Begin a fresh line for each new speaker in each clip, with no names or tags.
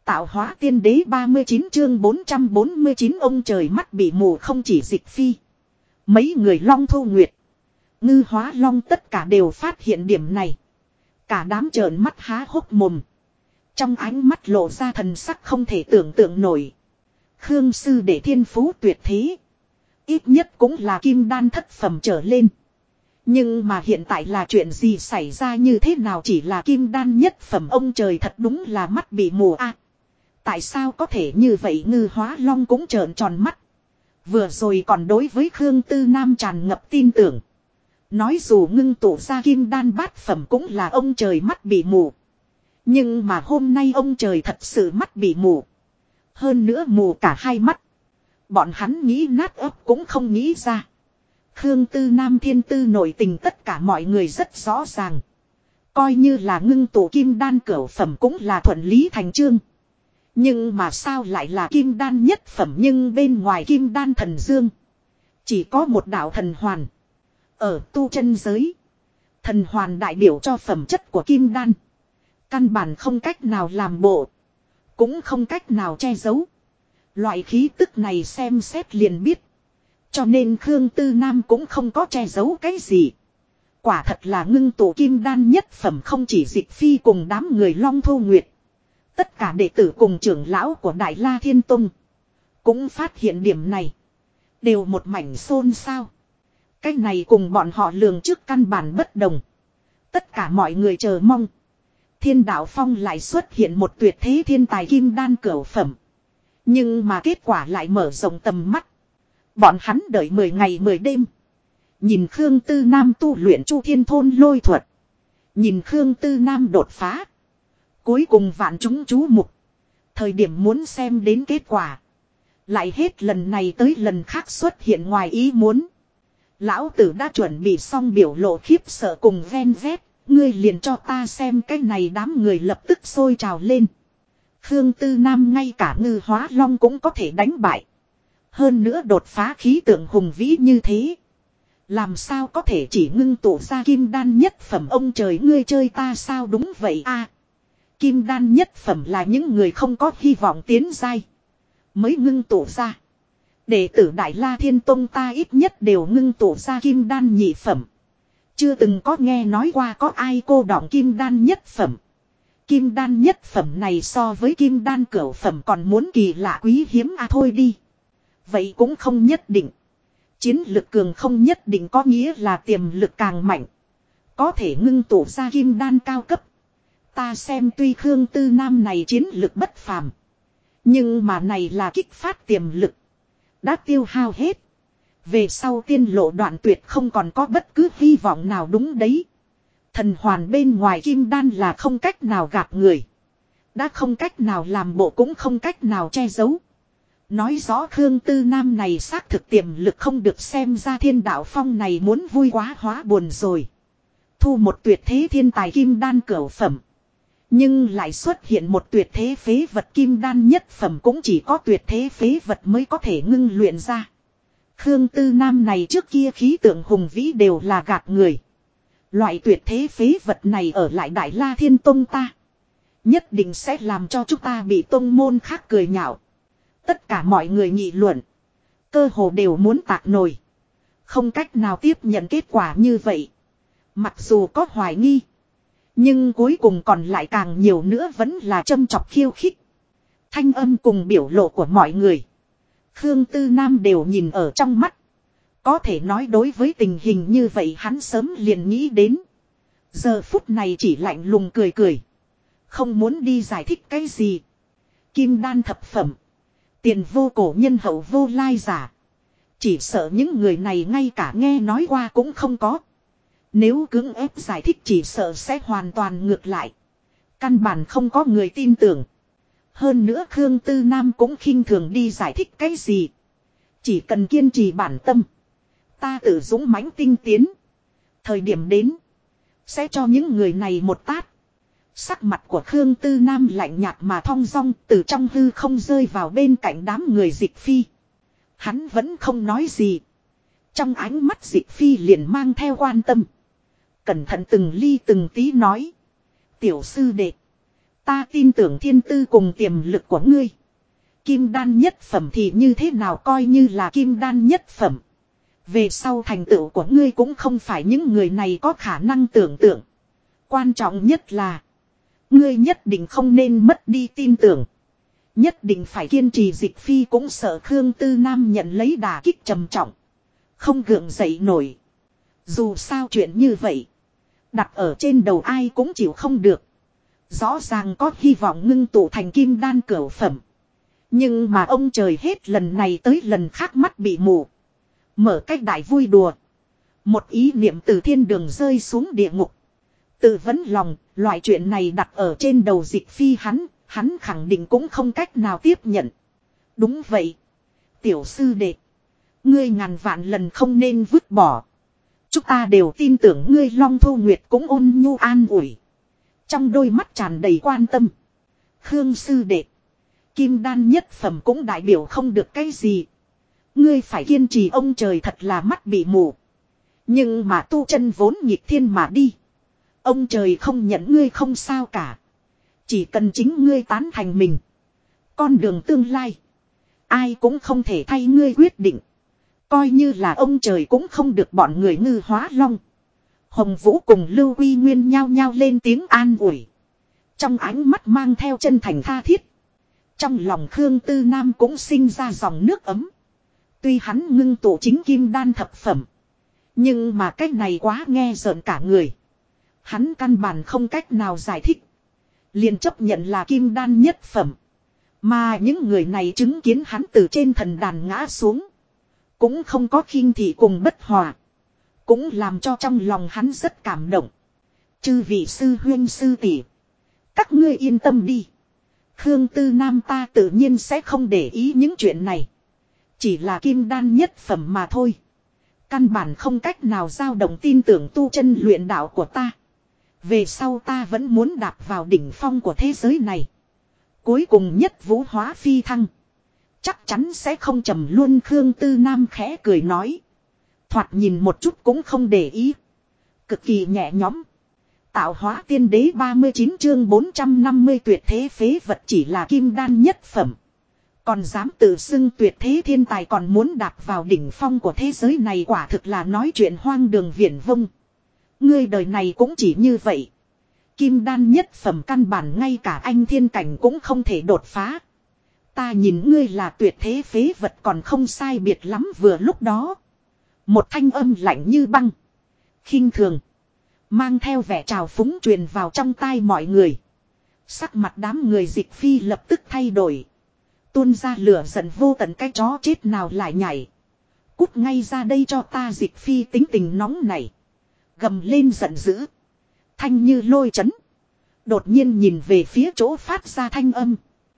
Tạo hóa tiên đế 39 chương 449 ông trời mắt bị mù không chỉ Dịch Phi. Mấy người Long Thu Nguyệt, Ngư Hóa Long tất cả đều phát hiện điểm này. Cả đám trợn mắt há hốc mồm. Trong ánh mắt lộ ra thần sắc không thể tưởng tượng nổi. Khương sư đệ thiên phú tuyệt thế. Ít nhất cũng là kim đan thất phẩm trở lên. Nhưng mà hiện tại là chuyện gì xảy ra như thế nào chỉ là kim đan nhất phẩm ông trời thật đúng là mắt bị mù a. Tại sao có thể như vậy Ngư Hóa Long cũng trợn tròn mắt. Vừa rồi còn đối với Khương Tư Nam tràn ngập tin tưởng. Nói dù ngưng tụ ra kim đan bát phẩm cũng là ông trời mắt bị mù. Nhưng mà hôm nay ông trời thật sự mắt bị mù. Hơn nữa mù cả hai mắt. Bọn hắn nghĩ nát ấp cũng không nghĩ ra. Khương Tư Nam thiên tư nội tình tất cả mọi người rất rõ ràng. Coi như là ngưng tụ kim đan cửu phẩm cũng là thuận lý thành chương. Nhưng mà sao lại là kim đan nhất phẩm nhưng bên ngoài kim đan thần dương. Chỉ có một đạo thần hoàn. Ở tu chân giới. Thần hoàn đại biểu cho phẩm chất của kim đan. Căn bản không cách nào làm bộ. Cũng không cách nào che giấu. Loại khí tức này xem xét liền biết. Cho nên Khương Tư Nam cũng không có che giấu cái gì. Quả thật là ngưng tụ kim đan nhất phẩm không chỉ Dịch Phi cùng đám người Long Thu Nguyệt. Tất cả đệ tử cùng trưởng lão của Đại La Thiên Tông. Cũng phát hiện điểm này. Đều một mảnh xôn xao. Cái này cùng bọn họ lường trước căn bản bất đồng. Tất cả mọi người chờ mong. Thiên Đạo Phong lại xuất hiện một tuyệt thế thiên tài kim đan cửu phẩm. Nhưng mà kết quả lại mở rộng tầm mắt. Bọn hắn đợi 10 ngày 10 đêm. Nhìn Khương Tư Nam tu luyện Chu Thiên Thôn lôi thuật. Nhìn Khương Tư Nam đột phá. Cuối cùng vạn chúng chú mục. Thời điểm muốn xem đến kết quả. Lại hết lần này tới lần khác xuất hiện ngoài ý muốn. Lão tử đã chuẩn bị xong biểu lộ khiếp sợ cùng ven vét. Ngươi liền cho ta xem cái này đám người lập tức sôi trào lên. Khương Tư Nam ngay cả Ngư Hóa Long cũng có thể đánh bại. Hơn nữa đột phá khí tượng hùng vĩ như thế. Làm sao có thể chỉ ngưng tụ ra kim đan nhất phẩm ông trời ngươi chơi ta sao đúng vậy a. Kim đan nhất phẩm là những người không có hy vọng tiến giai. Mới ngưng tụ ra. Đệ tử Đại La Thiên Tông ta ít nhất đều ngưng tụ ra kim đan nhị phẩm. Chưa từng có nghe nói qua có ai cô đọng kim đan nhất phẩm. Kim đan nhất phẩm này so với kim đan cửu phẩm còn muốn kỳ lạ quý hiếm à thôi đi. Vậy cũng không nhất định. Chiến lực cường không nhất định có nghĩa là tiềm lực càng mạnh. Có thể ngưng tụ ra kim đan cao cấp. Ta xem tuy Khương Tư Nam này chiến lực bất phàm. Nhưng mà này là kích phát tiềm lực. Đã tiêu hao hết. Về sau tiên lộ đoạn tuyệt không còn có bất cứ hy vọng nào đúng đấy. Thần hoàn bên ngoài kim đan là không cách nào gạt người. Đã không cách nào làm bộ cũng không cách nào che giấu. Nói rõ Khương Tư Nam này xác thực tiềm lực không được xem ra Thiên Đạo Phong này muốn vui quá hóa buồn rồi. Thu một tuyệt thế thiên tài kim đan cửu phẩm. Nhưng lại xuất hiện một tuyệt thế phế vật kim đan nhất phẩm cũng chỉ có tuyệt thế phế vật mới có thể ngưng luyện ra. Khương Tư Nam này trước kia khí tượng hùng vĩ đều là gạt người. Loại tuyệt thế phế vật này ở lại Đại La Thiên Tông ta. Nhất định sẽ làm cho chúng ta bị tông môn khác cười nhạo. Tất cả mọi người nghị luận. Cơ hồ đều muốn tạc nổi. Không cách nào tiếp nhận kết quả như vậy. Mặc dù có hoài nghi. Nhưng cuối cùng còn lại càng nhiều nữa vẫn là châm chọc khiêu khích. Thanh âm cùng biểu lộ của mọi người. Khương Tư Nam đều nhìn ở trong mắt. Có thể nói đối với tình hình như vậy hắn sớm liền nghĩ đến. Giờ phút này chỉ lạnh lùng cười cười. Không muốn đi giải thích cái gì. Kim đan thập phẩm. Tiền vô cổ nhân hậu vô lai giả. Chỉ sợ những người này ngay cả nghe nói qua cũng không có. Nếu cưỡng ép giải thích chỉ sợ sẽ hoàn toàn ngược lại. Căn bản không có người tin tưởng. Hơn nữa Khương Tư Nam cũng khinh thường đi giải thích cái gì. Chỉ cần kiên trì bản tâm. Ta tự dũng mãnh tinh tiến. Thời điểm đến. Sẽ cho những người này một tát. Sắc mặt của Khương Tư Nam lạnh nhạt mà thong dong từ trong hư không rơi vào bên cạnh đám người Dịch Phi. Hắn vẫn không nói gì. Trong ánh mắt Dịch Phi liền mang theo quan tâm. Cẩn thận từng ly từng tí nói. Tiểu sư đệ. Ta tin tưởng thiên tư cùng tiềm lực của ngươi. Kim đan nhất phẩm thì như thế nào coi như là kim đan nhất phẩm. Về sau thành tựu của ngươi cũng không phải những người này có khả năng tưởng tượng. Quan trọng nhất là ngươi nhất định không nên mất đi tin tưởng. Nhất định phải kiên trì. Dịch Phi cũng sợ Khương Tư Nam nhận lấy đả kích trầm trọng. Không gượng dậy nổi. Dù sao chuyện như vậy. Đặt ở trên đầu ai cũng chịu không được. Rõ ràng có hy vọng ngưng tụ thành kim đan cửu phẩm. Nhưng mà ông trời hết lần này tới lần khác mắt bị mù. Mở cách đại vui đùa. Một ý niệm từ thiên đường rơi xuống địa ngục. Tự vấn lòng, loại chuyện này đặt ở trên đầu Dịch Phi hắn khẳng định cũng không cách nào tiếp nhận. Đúng vậy. Tiểu sư đệ. Ngươi ngàn vạn lần không nên vứt bỏ. Chúng ta đều tin tưởng ngươi. Long Thu Nguyệt cũng ôn nhu an ủi. Trong đôi mắt tràn đầy quan tâm. Khương sư đệ. Kim đan nhất phẩm cũng đại biểu không được cái gì. Ngươi phải kiên trì. Ông trời thật là mắt bị mù. Nhưng mà tu chân vốn nghịch thiên mà đi. Ông trời không nhận ngươi không sao cả. Chỉ cần chính ngươi tán thành mình. Con đường tương lai. Ai cũng không thể thay ngươi quyết định. Coi như là ông trời cũng không được bọn người Ngư Hóa Long. Hồng Vũ cùng Lưu Quy Nguyên nhao nhao lên tiếng an ủi. Trong ánh mắt mang theo chân thành tha thiết. Trong lòng Khương Tư Nam cũng sinh ra dòng nước ấm. Tuy hắn ngưng tụ chính kim đan thập phẩm. Nhưng mà cái này quá nghe rợn cả người. Hắn căn bản không cách nào giải thích. Liền chấp nhận là kim đan nhất phẩm. Mà những người này chứng kiến hắn từ trên thần đàn ngã xuống. Cũng không có khinh thị cùng bất hòa. Cũng làm cho trong lòng hắn rất cảm động. Chư vị sư huynh sư tỷ, các ngươi yên tâm đi. Khương Tư Nam ta tự nhiên sẽ không để ý những chuyện này. Chỉ là kim đan nhất phẩm mà thôi. Căn bản không cách nào dao động tin tưởng tu chân luyện đạo của ta. Về sau ta vẫn muốn đạp vào đỉnh phong của thế giới này. Cuối cùng nhất vũ hóa phi thăng. Chắc chắn sẽ không trầm luôn. Khương Tư Nam khẽ cười nói. Thoạt nhìn một chút cũng không để ý. Cực kỳ nhẹ nhõm. Tạo hóa tiên đế 39 chương 450 tuyệt thế phế vật chỉ là kim đan nhất phẩm. Còn dám tự xưng tuyệt thế thiên tài còn muốn đạp vào đỉnh phong của thế giới này quả thực là nói chuyện hoang đường viển vông. Ngươi đời này cũng chỉ như vậy. Kim đan nhất phẩm căn bản ngay cả anh thiên cảnh cũng không thể đột phá. Ta nhìn ngươi là tuyệt thế phế vật còn không sai biệt lắm. Vừa lúc đó. Một thanh âm lạnh như băng. Khinh thường. Mang theo vẻ trào phúng truyền vào trong tai mọi người. Sắc mặt đám người Dịch Phi lập tức thay đổi. Tuôn ra lửa giận vô tận. Cái chó chết nào lại nhảy. Cút ngay ra đây cho ta. Dịch Phi tính tình nóng này. Gầm lên giận dữ. Thanh như lôi chấn. Đột nhiên nhìn về phía chỗ phát ra thanh âm.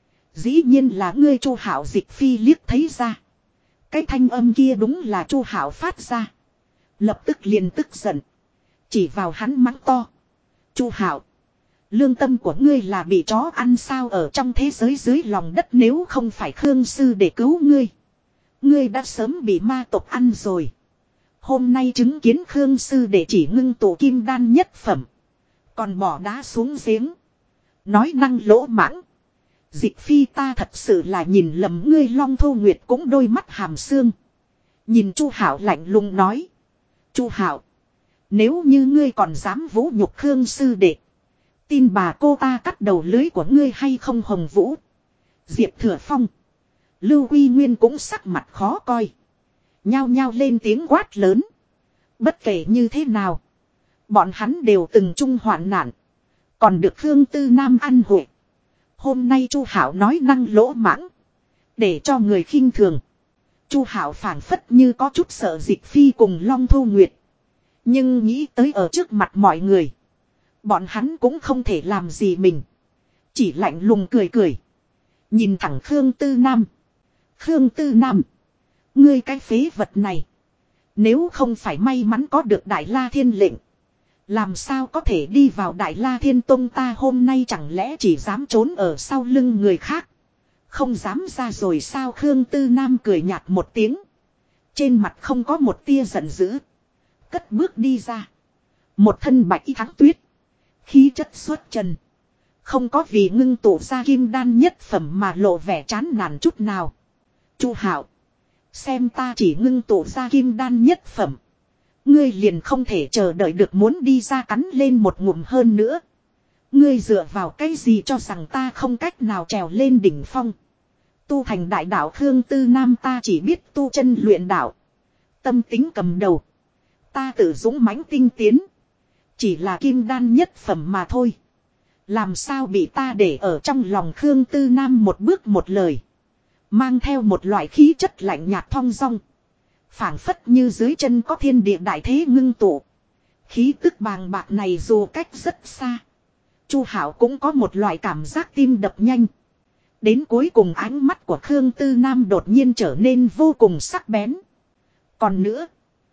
Dĩ nhiên là ngươi Chu Hạo. Dịch Phi liếc thấy ra. Cái thanh âm kia đúng là Chu Hạo phát ra. Lập tức liền tức giận. Chỉ vào hắn mắng to. Chu Hạo. Lương tâm của ngươi là bị chó ăn sao ở trong thế giới dưới lòng đất nếu không phải Khương Sư để cứu ngươi. Ngươi đã sớm bị ma tộc ăn rồi. Hôm nay chứng kiến Khương Sư để chỉ ngưng tụ kim đan nhất phẩm. Còn bỏ đá xuống giếng. Nói năng lỗ mãng. Dịch Phi ta thật sự là nhìn lầm ngươi. Long Thu Nguyệt cũng đôi mắt hàm xương. Nhìn Chu Hạo lạnh lùng nói. Chu Hạo. Nếu như ngươi còn dám vũ nhục Khương Sư đệ. Tin bà cô ta cắt đầu lưới của ngươi hay không. Hồng Vũ. Diệp Thừa Phong. Lưu Quy Nguyên cũng sắc mặt khó coi. Nhao nhao lên tiếng quát lớn. Bất kể như thế nào. Bọn hắn đều từng chung hoạn nạn. Còn được Khương Tư Nam ăn hội. Hôm nay Chu Hạo nói năng lỗ mãng. Để cho người khinh thường. Chu Hạo phảng phất như có chút sợ Dịch Phi cùng Long Thu Nguyệt. Nhưng nghĩ tới ở trước mặt mọi người. Bọn hắn cũng không thể làm gì mình. Chỉ lạnh lùng cười cười. Nhìn thẳng Khương Tư Nam. Khương Tư Nam. Ngươi cái phế vật này. Nếu không phải may mắn có được Đại La Thiên lệnh. Làm sao có thể đi vào Đại La Thiên Tông ta hôm nay chẳng lẽ chỉ dám trốn ở sau lưng người khác. Không dám ra rồi sao. Khương Tư Nam cười nhạt một tiếng. Trên mặt không có một tia giận dữ. Cất bước đi ra. Một thân bạch y thắng tuyết. Khí chất xuất trần. Không có vì ngưng tụ ra kim đan nhất phẩm mà lộ vẻ chán nản chút nào. Chu Hạo, xem ta chỉ ngưng tụ ra kim đan nhất phẩm. Ngươi liền không thể chờ đợi được muốn đi ra cắn lên một ngụm hơn nữa. Ngươi dựa vào cái gì cho rằng ta không cách nào trèo lên đỉnh phong. Tu thành đại đạo Khương Tư Nam ta chỉ biết tu chân luyện đạo. Tâm tính cầm đầu. Ta tự dũng mãnh tinh tiến. Chỉ là kim đan nhất phẩm mà thôi. Làm sao bị ta để ở trong lòng Khương Tư Nam một bước một lời. Mang theo một loại khí chất lạnh nhạt thong dong. Phảng phất như dưới chân có thiên địa đại thế ngưng tụ. Khí tức bàng bạc này dù cách rất xa. Chu Hạo cũng có một loại cảm giác tim đập nhanh. Đến cuối cùng ánh mắt của Khương Tư Nam đột nhiên trở nên vô cùng sắc bén. Còn nữa,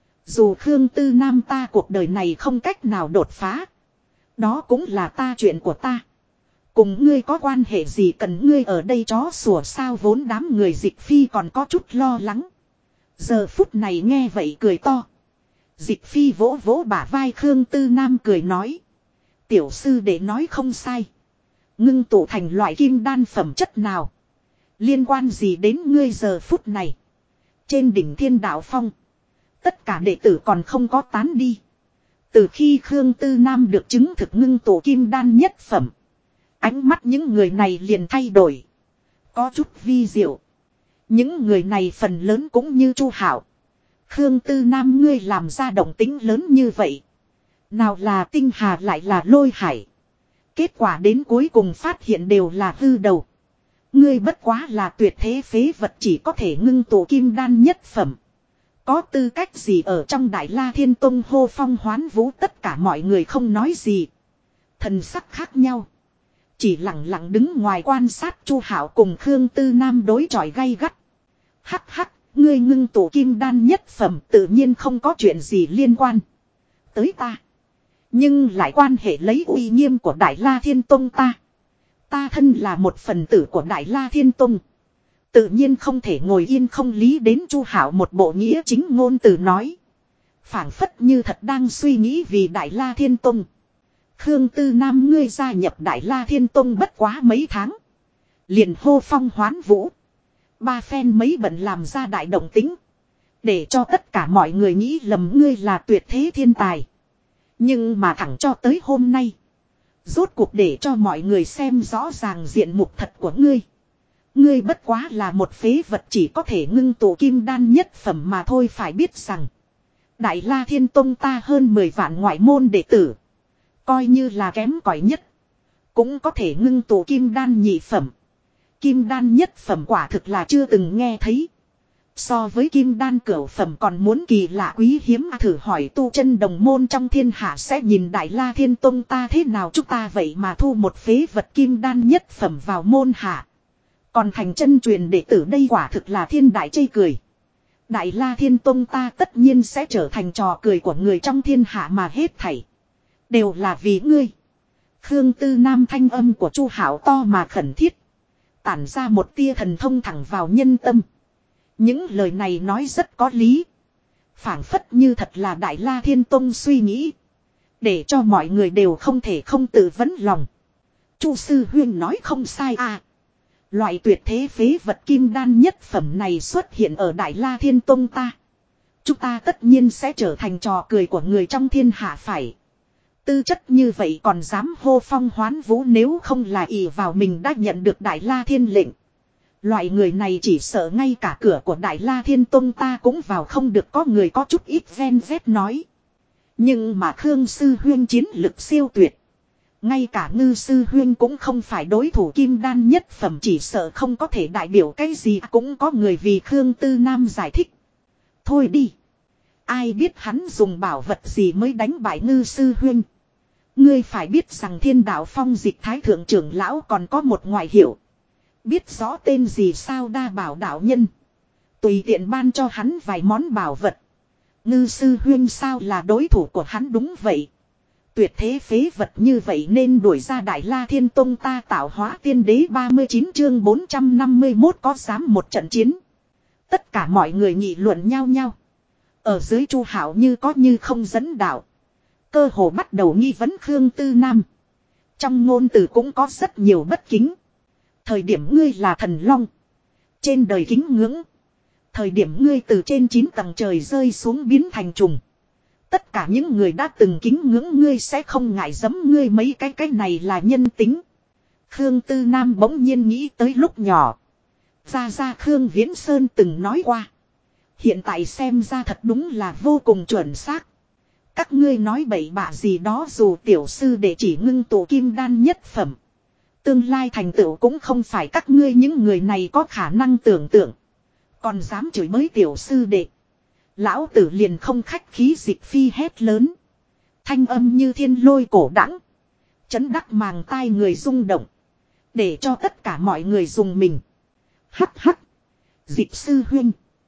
dù Khương Tư Nam ta cuộc đời này không cách nào đột phá. Đó cũng là ta chuyện của ta. Cùng ngươi có quan hệ gì cần ngươi ở đây chó sủa sao vốn đám người Dịch Phi còn có chút lo lắng. Giờ phút này nghe vậy cười to. Dịch Phi vỗ vỗ bả vai Khương Tư Nam cười nói. Tiểu sư để nói không sai. Ngưng tụ thành loại kim đan phẩm chất nào. Liên quan gì đến ngươi giờ phút này. Trên đỉnh Thiên Đạo Phong. Tất cả đệ tử còn không có tán đi. Từ khi Khương Tư Nam được chứng thực ngưng tụ kim đan nhất phẩm. Ánh mắt những người này liền thay đổi. Có chút vi diệu. Những người này phần lớn cũng như Chu Hạo. Khương Tư Nam ngươi làm ra động tính lớn như vậy. Nào là tinh hà lại là lôi hải. Kết quả đến cuối cùng phát hiện đều là hư đầu. Ngươi bất quá là tuyệt thế phế vật chỉ có thể ngưng tụ kim đan nhất phẩm. Có tư cách gì ở trong Đại La Thiên Tông hô phong hoán vũ tất cả mọi người không nói gì. Thần sắc khác nhau. Chỉ lặng lặng đứng ngoài quan sát Chu Hạo cùng Khương Tư Nam đối chọi gay gắt. Hắc hắc, ngươi ngưng tụ kim đan nhất phẩm tự nhiên không có chuyện gì liên quan tới ta. Nhưng lại quan hệ lấy uy nghiêm của Đại La Thiên Tông ta. Ta thân là một phần tử của Đại La Thiên Tông. Tự nhiên không thể ngồi yên không lý đến Chu Hạo một bộ nghĩa chính ngôn từ nói. Phảng phất như thật đang suy nghĩ vì Đại La Thiên Tông. Khương Tư Nam ngươi gia nhập Đại La Thiên Tông bất quá mấy tháng. Liền hô phong hoán vũ. Ba phen mấy bận làm ra đại động tính. Để cho tất cả mọi người nghĩ lầm ngươi là tuyệt thế thiên tài. Nhưng mà thẳng cho tới hôm nay. Rốt cuộc để cho mọi người xem rõ ràng diện mục thật của ngươi. Ngươi bất quá là một phế vật chỉ có thể ngưng tụ kim đan nhất phẩm mà thôi phải biết rằng. Đại La Thiên Tông ta hơn 10 vạn ngoại môn đệ tử. Coi như là kém cỏi nhất. Cũng có thể ngưng tụ kim đan nhị phẩm. Kim đan nhất phẩm quả thực là chưa từng nghe thấy. So với kim đan cửu phẩm còn muốn kỳ lạ quý hiếm thử hỏi tu chân đồng môn trong thiên hạ sẽ nhìn Đại La Thiên Tông ta thế nào chúng ta vậy mà thu một phế vật kim đan nhất phẩm vào môn hạ. Còn thành chân truyền đệ tử đây quả thực là thiên đại chê cười. Đại La Thiên Tông ta tất nhiên sẽ trở thành trò cười của người trong thiên hạ mà hết thảy. Đều là vì ngươi. Khương Tư Nam thanh âm của Chu Hạo to mà khẩn thiết. Tản ra một tia thần thông thẳng vào nhân tâm. Những lời này nói rất có lý. Phảng phất như thật là Đại La Thiên Tông suy nghĩ. Để cho mọi người đều không thể không tự vấn lòng. Chu sư huyên nói không sai à. Loại tuyệt thế phế vật kim đan nhất phẩm này xuất hiện ở Đại La Thiên Tông ta. Chúng ta tất nhiên sẽ trở thành trò cười của người trong thiên hạ phải. Tư chất như vậy còn dám hô phong hoán vũ nếu không là ỷ vào mình đã nhận được Đại La Thiên lệnh. Loại người này chỉ sợ ngay cả cửa của Đại La Thiên Tông ta cũng vào không được có người có chút ít ven vét nói. Nhưng mà Khương Sư Huyên chiến lực siêu tuyệt. Ngay cả Ngư Sư Huyên cũng không phải đối thủ kim đan nhất phẩm chỉ sợ không có thể đại biểu cái gì cũng có người vì Khương Tư Nam giải thích. Thôi đi. Ai biết hắn dùng bảo vật gì mới đánh bại Ngư Sư Huyên. Ngươi phải biết rằng Thiên Đạo Phong Dịch Thái Thượng trưởng lão còn có một ngoại hiệu. Biết rõ tên gì sao đa bảo đạo nhân. Tùy tiện ban cho hắn vài món bảo vật. Ngư Sư Huyên sao là đối thủ của hắn đúng vậy. Tuyệt thế phế vật như vậy nên đuổi ra Đại La Thiên Tông ta tạo hóa tiên đế 39 chương 451 có dám một trận chiến. Tất cả mọi người nghị luận nhau nhau. Ở dưới Chu Hạo như có như không dẫn đạo. Cơ hồ bắt đầu nghi vấn Khương Tư Nam. Trong ngôn từ cũng có rất nhiều bất kính. Thời điểm ngươi là thần long. Trên đời kính ngưỡng. Thời điểm ngươi từ trên 9 tầng trời rơi xuống biến thành trùng. Tất cả những người đã từng kính ngưỡng ngươi sẽ không ngại giẫm ngươi mấy cái này là nhân tính. Khương Tư Nam bỗng nhiên nghĩ tới lúc nhỏ. Ra Khương Viễn Sơn từng nói qua. Hiện tại xem ra thật đúng là vô cùng chuẩn xác. Các ngươi nói bậy bạ gì đó dù tiểu sư để chỉ ngưng tụ kim đan nhất phẩm. Tương lai thành tựu cũng không phải các ngươi những người này có khả năng tưởng tượng. Còn dám chửi bới tiểu sư đệ. Lão tử liền không khách khí Dịch Phi hét lớn. Thanh âm như thiên lôi cổ đãng, chấn đắc màng tai người rung động. Để cho tất cả mọi người dùng mình. Hắc hắc. Dịch sư huynh.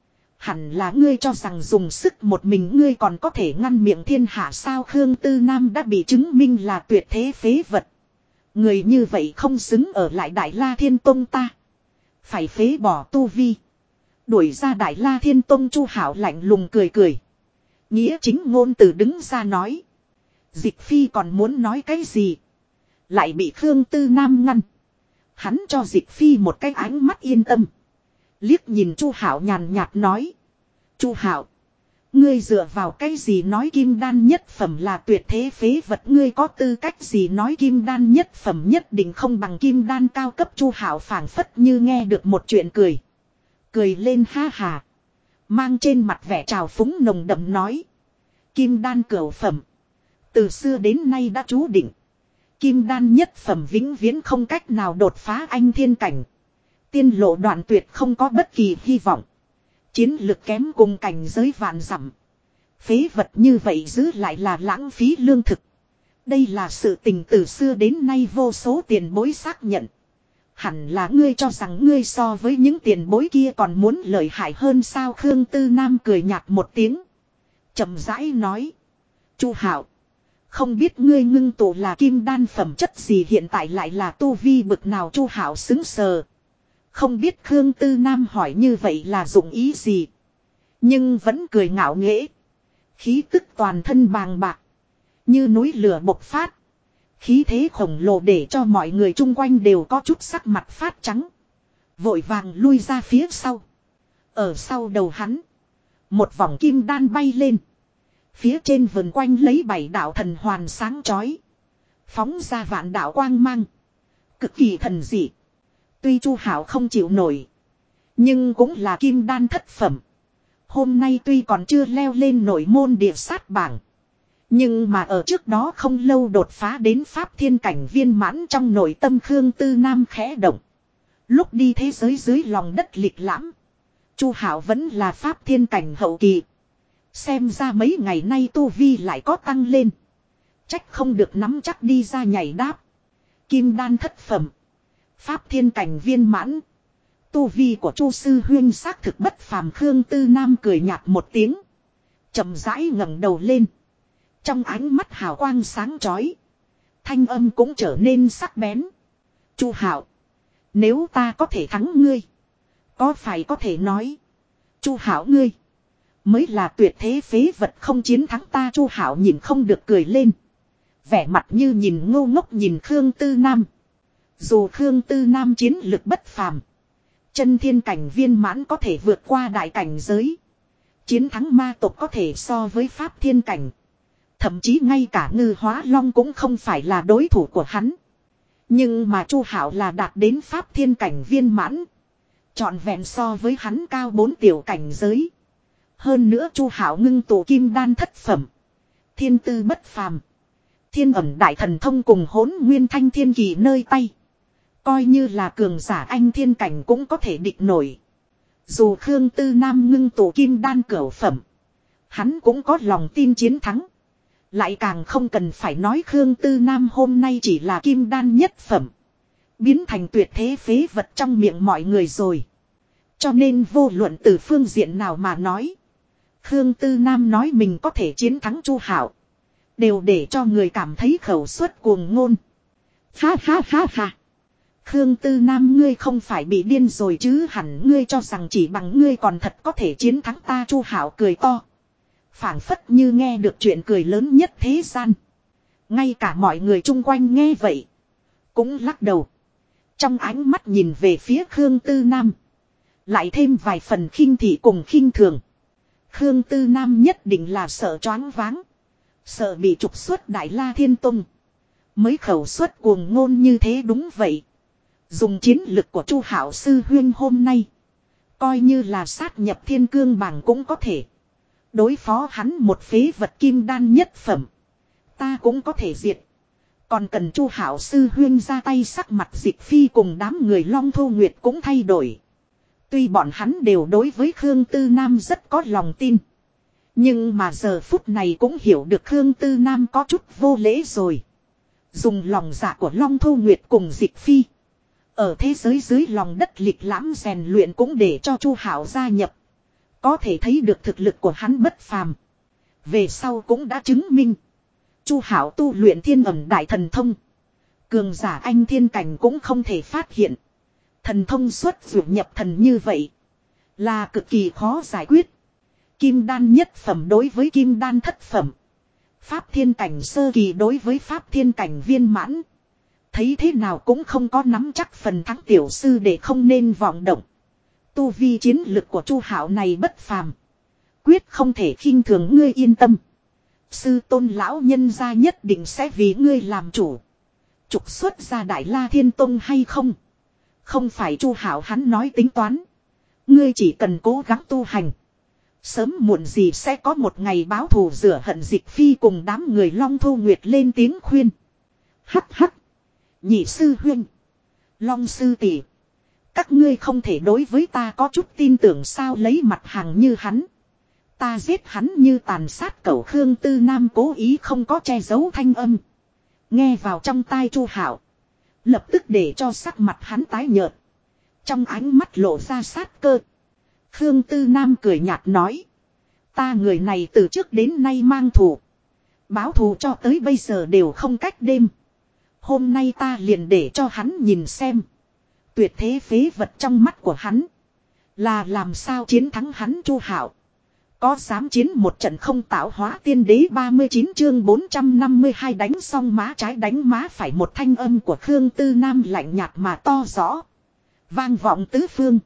Hẳn là ngươi cho rằng dùng sức một mình ngươi còn có thể ngăn miệng thiên hạ sao. Khương Tư Nam đã bị chứng minh là tuyệt thế phế vật. Người như vậy không xứng ở lại Đại La Thiên Tông ta. Phải phế bỏ tu vi. Đuổi ra Đại La Thiên Tông. Chu Hạo lạnh lùng cười cười. Nghĩa chính ngôn từ đứng ra nói. Dịch Phi còn muốn nói cái gì. Lại bị Khương Tư Nam ngăn. Hắn cho Dịch Phi một cái ánh mắt yên tâm. Liếc nhìn Chu Hạo nhàn nhạt nói. Chu Hạo. Ngươi dựa vào cái gì nói kim đan nhất phẩm là tuyệt thế phế vật. Ngươi có tư cách gì nói kim đan nhất phẩm nhất định không bằng kim đan cao cấp. Chu Hạo phảng phất như nghe được một chuyện cười. Cười lên ha hà. Mang trên mặt vẻ trào phúng nồng đậm nói. Kim đan cửu phẩm. Từ xưa đến nay đã chú định. Kim đan nhất phẩm vĩnh viễn không cách nào đột phá anh thiên cảnh. Tiên lộ đoạn tuyệt không có bất kỳ hy vọng. Chiến lực kém cùng cảnh giới vạn dặm. Phế vật như vậy giữ lại là lãng phí lương thực. Đây là sự tình từ xưa đến nay vô số tiền bối xác nhận. Hẳn là ngươi cho rằng ngươi so với những tiền bối kia còn muốn lợi hại hơn sao. Khương Tư Nam cười nhạt một tiếng. Chậm rãi nói. Chu Hạo. Không biết ngươi ngưng tụ là kim đan phẩm chất gì hiện tại lại là tu vi bực nào. Chu Hạo xứng sờ. Không biết Khương Tư Nam hỏi như vậy là dụng ý gì. Nhưng vẫn cười ngạo nghễ. Khí tức toàn thân bàng bạc. Như núi lửa bộc phát. Khí thế khổng lồ để cho mọi người chung quanh đều có chút sắc mặt phát trắng. Vội vàng lui ra phía sau. Ở sau đầu hắn. Một vòng kim đan bay lên. Phía trên vườn quanh lấy 7 đạo thần hoàn sáng chói. Phóng ra vạn đạo quang mang. Cực kỳ thần dị. Tuy Chu Hạo không chịu nổi. Nhưng cũng là kim đan thất phẩm. Hôm nay tuy còn chưa leo lên nội môn địa sát bảng. Nhưng mà ở trước đó không lâu đột phá đến pháp thiên cảnh viên mãn. Trong nội tâm Khương Tư Nam khẽ động. Lúc đi thế giới dưới lòng đất lịch lãm. Chu Hạo vẫn là pháp thiên cảnh hậu kỳ. Xem ra mấy ngày nay tu vi lại có tăng lên. Trách không được nắm chắc đi ra nhảy đáp. Kim đan thất phẩm. Pháp thiên cảnh viên mãn. Tu vi của Chu sư huynh xác thực bất phàm. Khương Tư Nam cười nhạt một tiếng. Chậm rãi ngẩng đầu lên. Trong ánh mắt hào quang sáng chói. Thanh âm cũng trở nên sắc bén. Chu Hạo. Nếu ta có thể thắng ngươi. Có phải có thể nói. Chu Hạo ngươi. Mới là tuyệt thế phế vật không chiến thắng ta. Chu Hạo nhìn không được cười lên. Vẻ mặt như nhìn ngô ngốc nhìn Khương Tư Nam. Dù Khương Tư Nam chiến lực bất phàm. Chân thiên cảnh viên mãn có thể vượt qua đại cảnh giới. Chiến thắng ma tộc có thể so với pháp thiên cảnh. Thậm chí ngay cả Ngư Hóa Long cũng không phải là đối thủ của hắn. Nhưng mà Chu Hạo là đạt đến pháp thiên cảnh viên mãn. Trọn vẹn so với hắn cao 4 tiểu cảnh giới. Hơn nữa Chu Hạo ngưng tụ kim đan thất phẩm. Thiên tư bất phàm. Thiên ẩn đại thần thông cùng Hỗn Nguyên Thanh Thiên Kỳ nơi tay. Coi như là cường giả anh thiên cảnh cũng có thể địch nổi. Dù Khương Tư Nam ngưng tụ kim đan cửu phẩm. Hắn cũng có lòng tin chiến thắng. Lại càng không cần phải nói Khương Tư Nam hôm nay chỉ là kim đan nhất phẩm. Biến thành tuyệt thế phế vật trong miệng mọi người rồi. Cho nên vô luận từ phương diện nào mà nói. Khương Tư Nam nói mình có thể chiến thắng Chu Hạo. Đều để cho người cảm thấy khẩu suất cuồng ngôn. Ha ha ha ha. Khương Tư Nam ngươi không phải bị điên rồi chứ hẳn ngươi cho rằng chỉ bằng ngươi còn thật có thể chiến thắng ta. Chu Hạo cười to. Phảng phất như nghe được chuyện cười lớn nhất thế gian. Ngay cả mọi người chung quanh nghe vậy. cũng lắc đầu. Trong ánh mắt nhìn về phía Khương Tư Nam. Lại thêm vài phần khinh thị cùng khinh thường. Khương Tư Nam nhất định là sợ choáng váng. Sợ bị trục xuất Đại La Thiên Tông. Mới khẩu xuất cuồng ngôn như thế đúng vậy. Dùng chiến lực của Chu Hạo sư huyên hôm nay. Coi như là sát nhập thiên cương bảng cũng có thể. Đối phó hắn một phế vật kim đan nhất phẩm. Ta cũng có thể diệt. Còn cần Chu Hạo sư huyên ra tay sắc mặt Dịch Phi cùng đám người Long Thu Nguyệt cũng thay đổi. Tuy bọn hắn đều đối với Khương Tư Nam rất có lòng tin. Nhưng mà giờ phút này cũng hiểu được Khương Tư Nam có chút vô lễ rồi. Dùng lòng dạ của Long Thu Nguyệt cùng Dịch Phi. Ở thế giới dưới lòng đất lịch lãm rèn luyện cũng để cho Chu Hạo gia nhập. Có thể thấy được thực lực của hắn bất phàm. Về sau cũng đã chứng minh. Chu Hạo tu luyện thiên ẩn đại thần thông. Cường giả anh thiên cảnh cũng không thể phát hiện. Thần thông xuất dụ nhập thần như vậy. Là cực kỳ khó giải quyết. Kim đan nhất phẩm đối với kim đan thất phẩm. Pháp thiên cảnh sơ kỳ đối với pháp thiên cảnh viên mãn. Thấy thế nào cũng không có nắm chắc phần thắng tiểu sư để không nên vọng động. Tu vi chiến lực của Chu Hạo này bất phàm. Quyết không thể khinh thường ngươi yên tâm. Sư tôn lão nhân gia nhất định sẽ vì ngươi làm chủ. Trục xuất ra Đại La Thiên Tông hay không? Không phải Chu Hạo hắn nói tính toán. Ngươi chỉ cần cố gắng tu hành. Sớm muộn gì sẽ có một ngày báo thù rửa hận Dịch Phi cùng đám người Long Thu Nguyệt lên tiếng khuyên. Hắc hắc. Nhị sư huynh. Long sư tỷ. Các ngươi không thể đối với ta có chút tin tưởng sao lấy mặt hàng như hắn. Ta giết hắn như tàn sát cẩu Khương Tư Nam cố ý không có che giấu thanh âm. Nghe vào trong tai Chu Hạo. Lập tức để cho sắc mặt hắn tái nhợt. Trong ánh mắt lộ ra sát cơ. Khương Tư Nam cười nhạt nói. Ta người này từ trước đến nay mang thù. Báo thù cho tới bây giờ đều không cách đêm. Hôm nay ta liền để cho hắn nhìn xem. Tuyệt thế phế vật trong mắt của hắn. Là làm sao chiến thắng hắn Chu Hạo. Có dám chiến một trận không tạo hóa tiên đế 39 chương 452 đánh xong má trái đánh má phải một thanh âm của Khương Tư Nam lạnh nhạt mà to rõ. Vang vọng tứ phương.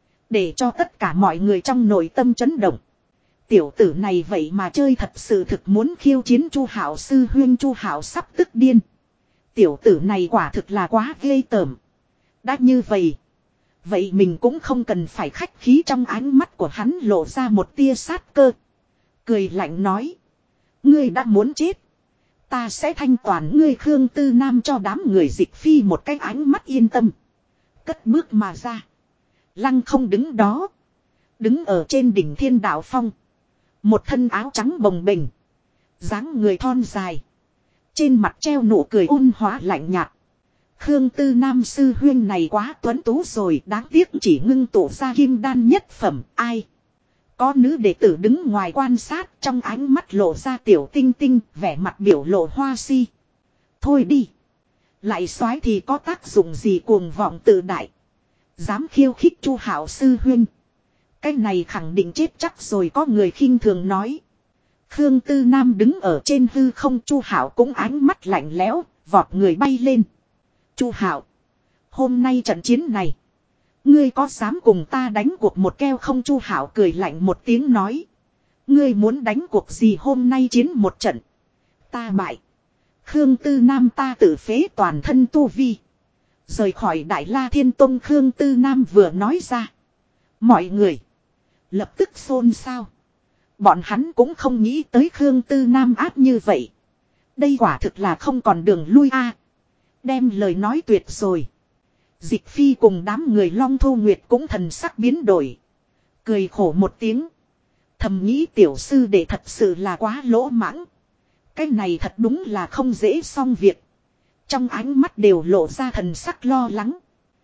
Để cho tất cả mọi người trong nội tâm chấn động. Tiểu tử này vậy mà chơi thật sự thực muốn khiêu chiến Chu Hạo sư huyên Chu Hạo sắp tức điên. Tiểu tử này quả thực là quá ghê tởm. Đã như vậy. Vậy mình cũng không cần phải khách khí trong ánh mắt của hắn lộ ra một tia sát cơ. Cười lạnh nói. Ngươi đã muốn chết. Ta sẽ thanh toàn ngươi Khương Tư Nam cho đám người Dịch Phi một cái ánh mắt yên tâm. Cất bước mà ra. Lăng không đứng đó. Đứng ở trên đỉnh Thiên Đạo Phong. Một thân áo trắng bồng bềnh. Dáng người thon dài. Trên mặt treo nụ cười ôn hóa lạnh nhạt. Khương Tư Nam sư huyên này quá tuấn tú rồi. Đáng tiếc chỉ ngưng tụ ra kim đan nhất phẩm. Ai? Có nữ đệ tử đứng ngoài quan sát. Trong ánh mắt lộ ra tiểu tinh tinh. Vẻ mặt biểu lộ hoa si. Thôi đi. Lại soái thì có tác dụng gì cuồng vọng tự đại. Dám khiêu khích Chu Hạo sư huyên. Cái này khẳng định chết chắc rồi có người khinh thường nói. Khương Tư Nam đứng ở trên hư không Chu Hạo cũng ánh mắt lạnh lẽo, vọt người bay lên. Chu Hạo, hôm nay trận chiến này, ngươi có dám cùng ta đánh cuộc một keo không? Chu Hạo cười lạnh một tiếng nói. Ngươi muốn đánh cuộc gì hôm nay chiến một trận? Ta bại. Khương Tư Nam ta tự phế toàn thân tu vi. Rời khỏi Đại La Thiên Tông Khương Tư Nam vừa nói ra. Mọi người lập tức xôn xao. Bọn hắn cũng không nghĩ tới Khương Tư Nam áp như vậy. Đây quả thực là không còn đường lui a. Đem lời nói tuyệt rồi. Dịch Phi cùng đám người Long Thu Nguyệt cũng thần sắc biến đổi. Cười khổ một tiếng. Thầm nghĩ tiểu sư đệ thật sự là quá lỗ mãng. Cái này thật đúng là không dễ xong việc. Trong ánh mắt đều lộ ra thần sắc lo lắng.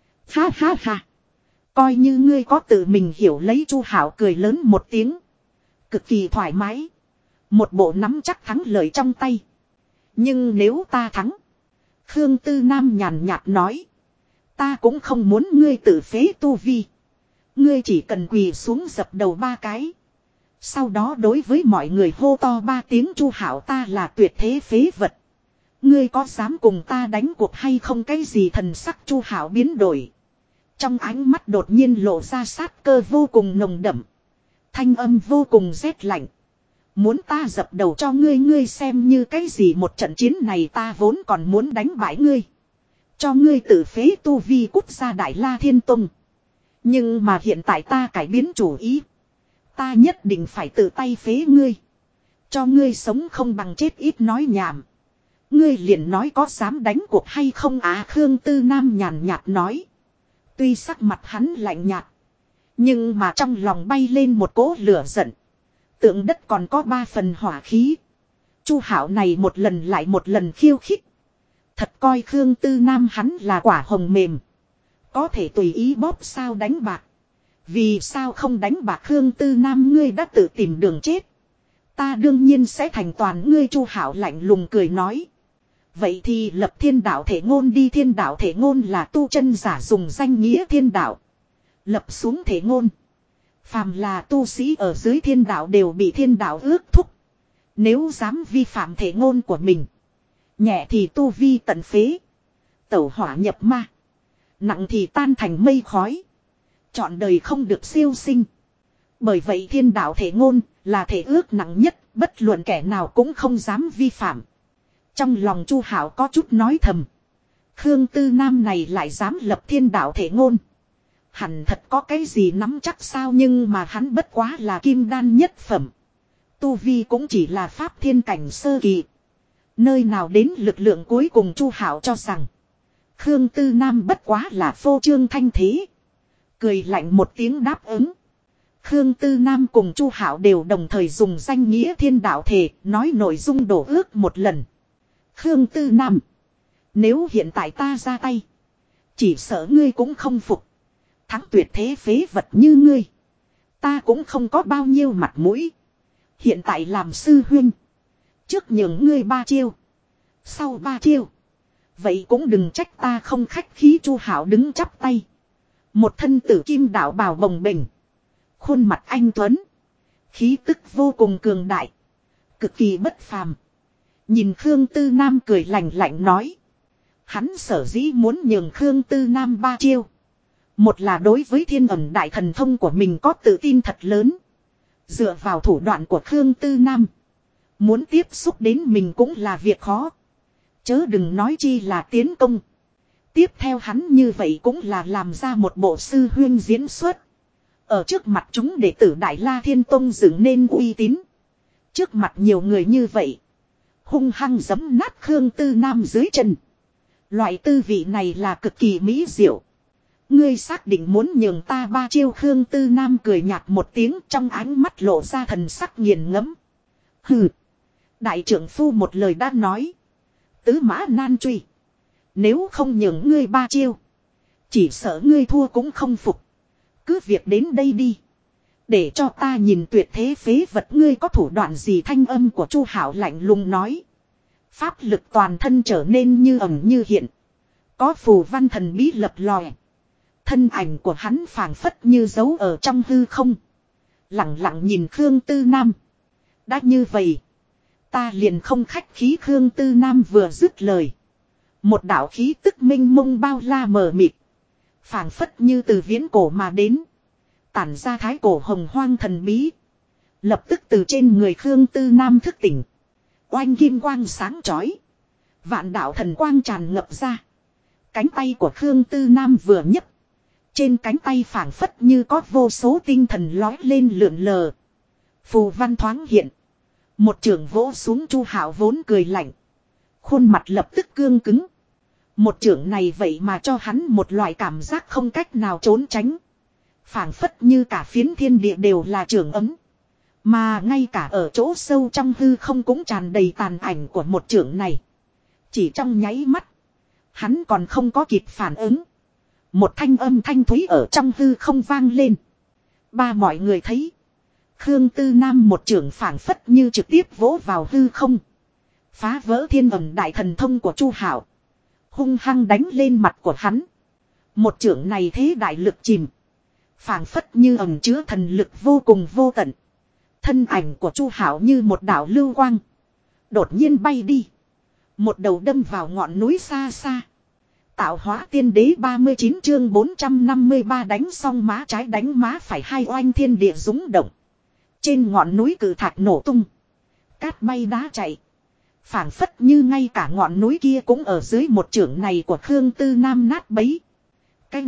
Ha ha ha. Coi như ngươi có tự mình hiểu lấy. Chu Hạo cười lớn một tiếng. Cực kỳ thoải mái. Một bộ nắm chắc thắng lợi trong tay. Nhưng nếu ta thắng. Khương Tư Nam nhàn nhạt nói. Ta cũng không muốn ngươi tự phế tu vi. Ngươi chỉ cần quỳ xuống dập đầu 3 cái. Sau đó đối với mọi người hô to 3 tiếng Chu Hạo ta là tuyệt thế phế vật. Ngươi có dám cùng ta đánh cuộc hay không? Cái gì? Thần sắc Chu Hạo biến đổi. Trong ánh mắt đột nhiên lộ ra sát cơ vô cùng nồng đậm. Thanh âm vô cùng rét lạnh. Muốn ta dập đầu cho ngươi, ngươi xem như cái gì? Một trận chiến này ta vốn còn muốn đánh bại ngươi. Cho ngươi tự phế tu vi cút ra Đại La Thiên Tông. Nhưng mà hiện tại ta cải biến chủ ý. Ta nhất định phải tự tay phế ngươi. Cho ngươi sống không bằng chết, ít nói nhảm. Ngươi liền nói có dám đánh cuộc hay không? Khương Tư Nam nhàn nhạt nói. Tuy sắc mặt hắn lạnh nhạt. Nhưng mà trong lòng bay lên một cỗ lửa giận. Tượng đất còn có 3 phần hỏa khí. Chu Hạo này một lần lại một lần khiêu khích. Thật coi Khương Tư Nam hắn là quả hồng mềm. Có thể tùy ý bóp sao đánh bạc. Vì sao không đánh bạc? Khương Tư Nam, ngươi đã tự tìm đường chết. Ta đương nhiên sẽ thành toàn ngươi. Chu Hạo lạnh lùng cười nói. Vậy thì lập thiên đạo thể ngôn đi. Thiên đạo thể ngôn là tu chân giả dùng danh nghĩa thiên đạo. Lập xuống thể ngôn. Phàm là tu sĩ ở dưới thiên đạo đều bị thiên đạo ước thúc. Nếu dám vi phạm thể ngôn của mình. Nhẹ thì tu vi tận phế. Tẩu hỏa nhập ma. Nặng thì tan thành mây khói. Chọn đời không được siêu sinh. Bởi vậy thiên đạo thể ngôn là thể ước nặng nhất. Bất luận kẻ nào cũng không dám vi phạm. Trong lòng Chu Hạo có chút nói thầm. Khương Tư Nam này lại dám lập thiên đạo thể ngôn. Hẳn thật có cái gì nắm chắc sao? Nhưng mà hắn bất quá là kim đan nhất phẩm. Tu vi cũng chỉ là pháp thiên cảnh sơ kỳ. Nơi nào đến lực lượng cuối cùng? Chu Hạo cho rằng Khương Tư Nam bất quá là phô trương thanh thế. Cười lạnh một tiếng đáp ứng. Khương Tư Nam cùng Chu Hạo đều đồng thời dùng danh nghĩa thiên đạo thể nói nội dung đổ ước một lần. Khương Tư Nam, nếu hiện tại ta ra tay, chỉ sợ ngươi cũng không phục. Thắng tuyệt thế phế vật như ngươi, ta cũng không có bao nhiêu mặt mũi. Hiện tại làm sư huynh, trước nhường ngươi 3 chiêu, sau 3 chiêu, vậy cũng đừng trách ta không khách khí. Chu Hạo đứng chắp tay, một thân tử kim đạo bào bồng bềnh, khuôn mặt anh tuấn, khí tức vô cùng cường đại, cực kỳ bất phàm. Nhìn Khương Tư Nam cười lạnh lạnh nói. Hắn sở dĩ muốn nhường Khương Tư Nam 3 chiêu. Một là đối với thiên ẩn đại thần thông của mình có tự tin thật lớn. Dựa vào thủ đoạn của Khương Tư Nam, muốn tiếp xúc đến mình cũng là việc khó. Chớ đừng nói chi là tiến công. Tiếp theo hắn như vậy cũng là làm ra một bộ sư huyên diễn xuất. Ở trước mặt chúng đệ tử Đại La Thiên Tông dựng nên uy tín. Trước mặt nhiều người như vậy, hung hăng giẫm nát Khương Tư Nam dưới chân. Loại tư vị này là cực kỳ mỹ diệu. Ngươi xác định muốn nhường ta 3 chiêu? Khương Tư Nam cười nhạt một tiếng, trong ánh mắt lộ ra thần sắc nghiền ngẫm. Hừ, đại trưởng phu một lời đã nói. Tứ mã nan truy. Nếu không nhường ngươi 3 chiêu, chỉ sợ ngươi thua cũng không phục. Cứ việc đến đây đi, để cho ta nhìn tuyệt thế phế vật ngươi có thủ đoạn gì? Thanh âm của Chu Hạo lạnh lùng nói. Pháp lực toàn thân trở nên như ẩn như hiện. Có phù văn thần bí lập lòe. Thân ảnh của hắn phảng phất như giấu ở trong hư không. Lặng lặng nhìn Khương Tư Nam. Đã như vậy, ta liền không khách khí. Khương Tư Nam vừa dứt lời, một đạo khí tức minh mông bao la mờ mịt, phảng phất như từ viễn cổ mà đến, tản ra thái cổ hồng hoang thần bí. Lập tức từ trên người Khương Tư Nam thức tỉnh. Oanh kim quang sáng chói, vạn đạo thần quang tràn ngập ra. Cánh tay của Khương Tư Nam vừa nhấc, trên cánh tay phảng phất như có vô số tinh thần lói lên lượn lờ. Phù văn thoáng hiện, một chưởng vỗ xuống. Chu Hạo vốn cười lạnh, khuôn mặt lập tức cương cứng. Một chưởng này vậy mà cho hắn một loại cảm giác không cách nào trốn tránh. Phảng phất như cả phiến thiên địa đều là chưởng ấm. Mà ngay cả ở chỗ sâu trong hư không cũng tràn đầy tàn ảnh của một chưởng này. Chỉ trong nháy mắt, hắn còn không có kịp phản ứng, một thanh âm thanh thúy ở trong hư không vang lên. Mọi người thấy Khương Tư Nam một chưởng phảng phất như trực tiếp vỗ vào hư không, phá vỡ thiên ẩn đại thần thông của Chu Hạo, hung hăng đánh lên mặt của hắn. Một chưởng này thế đại lực chìm, phảng phất như ẩn chứa thần lực vô cùng vô tận. Thân ảnh của Chu Hạo như một đạo lưu quang, đột nhiên bay đi. Một đầu đâm vào ngọn núi xa xa. Tạo hóa tiên đế 39 chương 453 đánh xong má trái đánh má phải hai oanh thiên địa rúng động. Trên ngọn núi cự thạch nổ tung. Cát bay đá chạy. Phảng phất như ngay cả ngọn núi kia cũng ở dưới một chưởng này của Khương Tư Nam nát bấy. Cái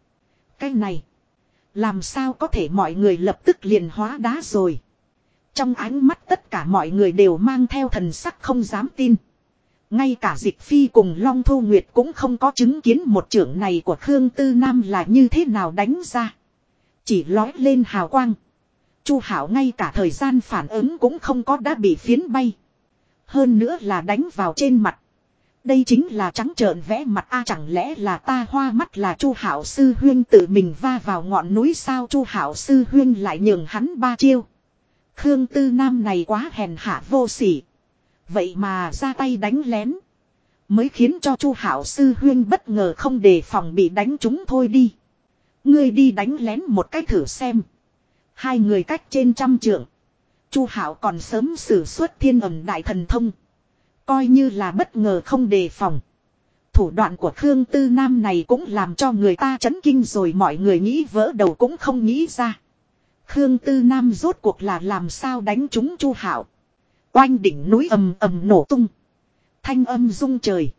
này. Làm sao có thể mọi người lập tức liền hóa đá rồi. Trong ánh mắt tất cả mọi người đều mang theo thần sắc không dám tin. Ngay cả Dịch Phi cùng Long Thu Nguyệt cũng không có chứng kiến một chưởng này của Khương Tư Nam là như thế nào đánh ra. Chỉ lói lên hào quang. Chu Hảo ngay cả thời gian phản ứng cũng không có đã bị phiến bay. Hơn nữa là đánh vào trên mặt. Đây chính là trắng trợn vẽ mặt a, chẳng lẽ là ta hoa mắt là Chu Hảo sư huyên tự mình va vào ngọn núi sao? Chu Hảo sư huyên lại nhường hắn 3 chiêu. Khương Tư Nam này quá hèn hạ vô sỉ. Vậy mà ra tay đánh lén. Mới khiến cho Chu Hảo sư huyên bất ngờ không đề phòng bị đánh trúng thôi đi. Ngươi đi đánh lén một cách thử xem. Hai người cách trên 100 trượng. Chu Hảo còn sớm sử xuất thiên ẩn đại thần thông. Coi như là bất ngờ không đề phòng. Thủ đoạn của Khương Tư Nam này cũng làm cho người ta chấn kinh rồi, mọi người nghĩ vỡ đầu cũng không nghĩ ra. Khương Tư Nam rốt cuộc là làm sao đánh trúng Chu Hảo. Oanh đỉnh núi ầm ầm nổ tung. Thanh âm rung trời.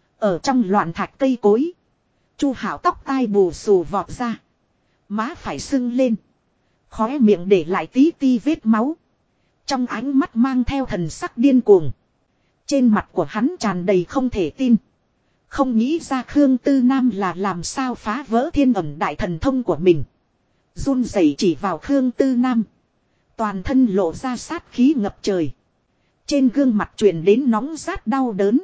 Ở trong loạn thạch cây cối. Chu Hảo tóc tai bù xù vọt ra. Má phải sưng lên. Khóe miệng để lại tí ti vết máu. Trong ánh mắt mang theo thần sắc điên cuồng. Trên mặt của hắn tràn đầy không thể tin. Không nghĩ ra Khương Tư Nam là làm sao phá vỡ thiên ẩn đại thần thông của mình. Run rẩy chỉ vào Khương Tư Nam. Toàn thân lộ ra sát khí ngập trời. Trên gương mặt truyền đến nóng rát đau đớn.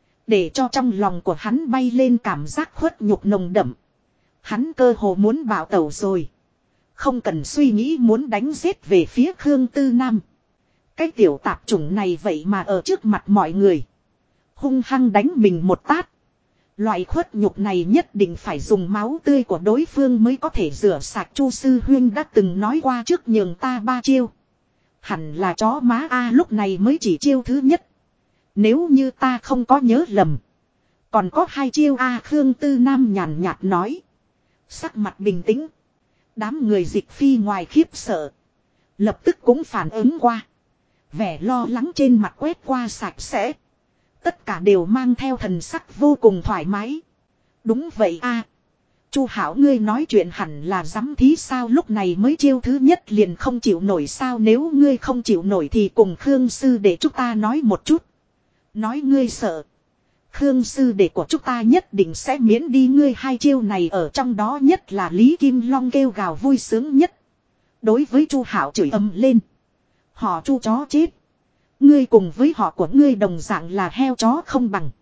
Để cho trong lòng của hắn bay lên cảm giác khuất nhục nồng đậm. Hắn cơ hồ muốn bạo tẩu rồi. Không cần suy nghĩ muốn đánh giết về phía Khương Tư Nam. Cái tiểu tạp chủng này vậy mà ở trước mặt mọi người. Hung hăng đánh mình một tát. Loại khuất nhục này nhất định phải dùng máu tươi của đối phương mới có thể rửa sạch. Chu sư huyên đã từng nói qua trước nhường ta 3 chiêu. Hẳn là chó má a, lúc này mới chỉ chiêu thứ nhất. Nếu như ta không có nhớ lầm. Còn có 2 chiêu a. Khương Tư Nam nhàn nhạt nói. Sắc mặt bình tĩnh. Đám người Dịch Phi ngoài khiếp sợ. Lập tức cũng phản ứng qua. Vẻ lo lắng trên mặt quét qua sạch sẽ. Tất cả đều mang theo thần sắc vô cùng thoải mái. Đúng vậy a. Chu Hảo ngươi nói chuyện hẳn là dám thí sao, lúc này mới chiêu thứ nhất liền không chịu nổi sao? Nếu ngươi không chịu nổi thì cùng Khương sư để chúng ta nói một chút. Nói ngươi sợ. Khương sư đệ của chúng ta nhất định sẽ miễn đi ngươi 2 chiêu này, ở trong đó nhất là Lý Kim Long kêu gào vui sướng nhất. Đối với Chu Hảo chửi ầm lên. Họ Chu chó chết. Ngươi cùng với họ của ngươi đồng dạng là heo chó không bằng.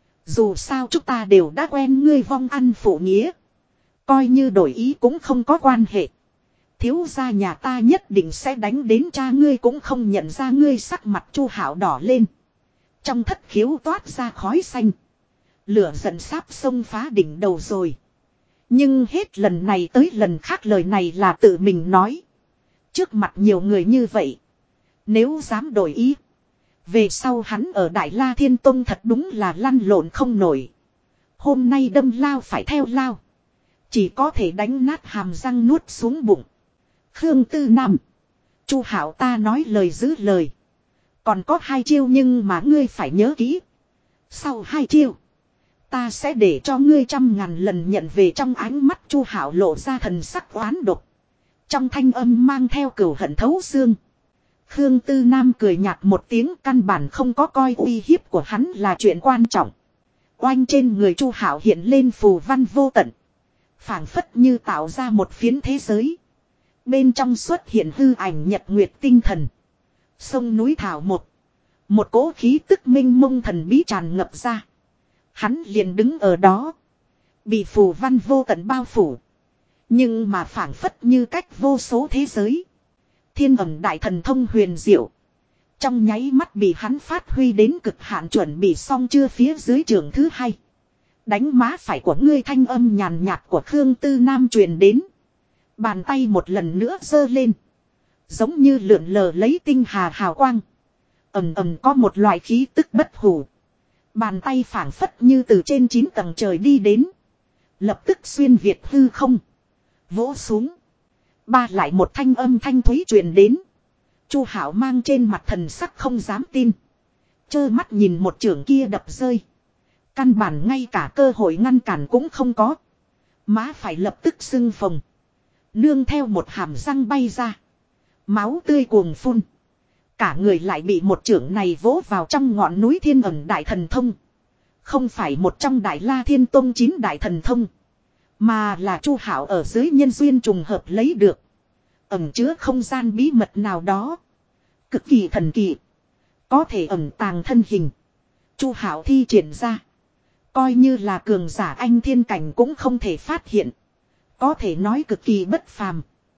Dù sao chúng ta đều đã quen ngươi vong ăn phụ nghĩa. Coi như đổi ý cũng không có quan hệ. Thiếu gia nhà ta nhất định sẽ đánh đến cha ngươi cũng không nhận ra ngươi. Sắc mặt Chu Hảo đỏ lên. Trong thất khiếu toát ra khói xanh. Lửa giận sắp xông phá đỉnh đầu rồi. Nhưng hết lần này tới lần khác lời này là tự mình nói. Trước mặt nhiều người như vậy. Nếu dám đổi ý. Về sau hắn ở Đại La Thiên Tông thật đúng là lăn lộn không nổi. Hôm nay đâm lao phải theo lao. Chỉ có thể đánh nát hàm răng nuốt xuống bụng. Khương Tư Nam. Chu Hảo ta nói lời giữ lời. Còn có 2 chiêu nhưng mà ngươi phải nhớ kỹ. Sau 2 chiêu. Ta sẽ để cho ngươi 100.000 lần nhận về. Trong ánh mắt Chu Hảo lộ ra thần sắc oán độc. Trong thanh âm mang theo cừu hận thấu xương. Khương Tư Nam cười nhạt một tiếng, căn bản không có coi uy hiếp của hắn là chuyện quan trọng. Oanh trên người Chu Hảo hiện lên phù văn vô tận. Phảng phất như tạo ra một phiến thế giới. Bên trong xuất hiện hư ảnh nhật nguyệt tinh thần. Sông núi thảo một cỗ khí tức minh mông thần bí tràn ngập ra. Hắn liền đứng ở đó. Bị phù văn vô tận bao phủ. Nhưng mà phảng phất như cách vô số thế giới. Thiên ẩn đại thần thông huyền diệu. Trong nháy mắt bị hắn phát huy đến cực hạn, chuẩn bị xong chưa phía dưới trường thứ 2. Đánh má phải của ngươi, thanh âm nhàn nhạt của Khương Tư Nam truyền đến. Bàn tay một lần nữa giơ lên. Giống như lượn lờ lấy tinh hà hào quang. Ầm ầm có một loại khí tức bất hủ. Bàn tay phảng phất như từ trên 9 tầng trời đi đến. Lập tức xuyên việt hư không. Vỗ xuống. Ba lại một thanh âm thanh thúy truyền đến. Chu Hạo mang trên mặt thần sắc không dám tin. Trơ mắt nhìn một chưởng kia đập rơi. Căn bản ngay cả cơ hội ngăn cản cũng không có. Má phải lập tức sưng phồng. Nương theo một hàm răng bay ra. Máu tươi cuồng phun. Cả người lại bị một chưởng này vỗ vào trong ngọn núi Thiên Ẩn Đại Thần Thông. Không phải một trong Đại La Thiên Tông 9 Đại Thần Thông. Mà là Chu Hạo ở dưới nhân duyên trùng hợp lấy được. Ẩn chứa không gian bí mật nào đó. Cực kỳ thần kỳ. Có thể ẩn tàng thân hình. Chu Hạo thi triển ra. Coi như là cường giả anh thiên cảnh cũng không thể phát hiện. Có thể nói cực kỳ bất phàm.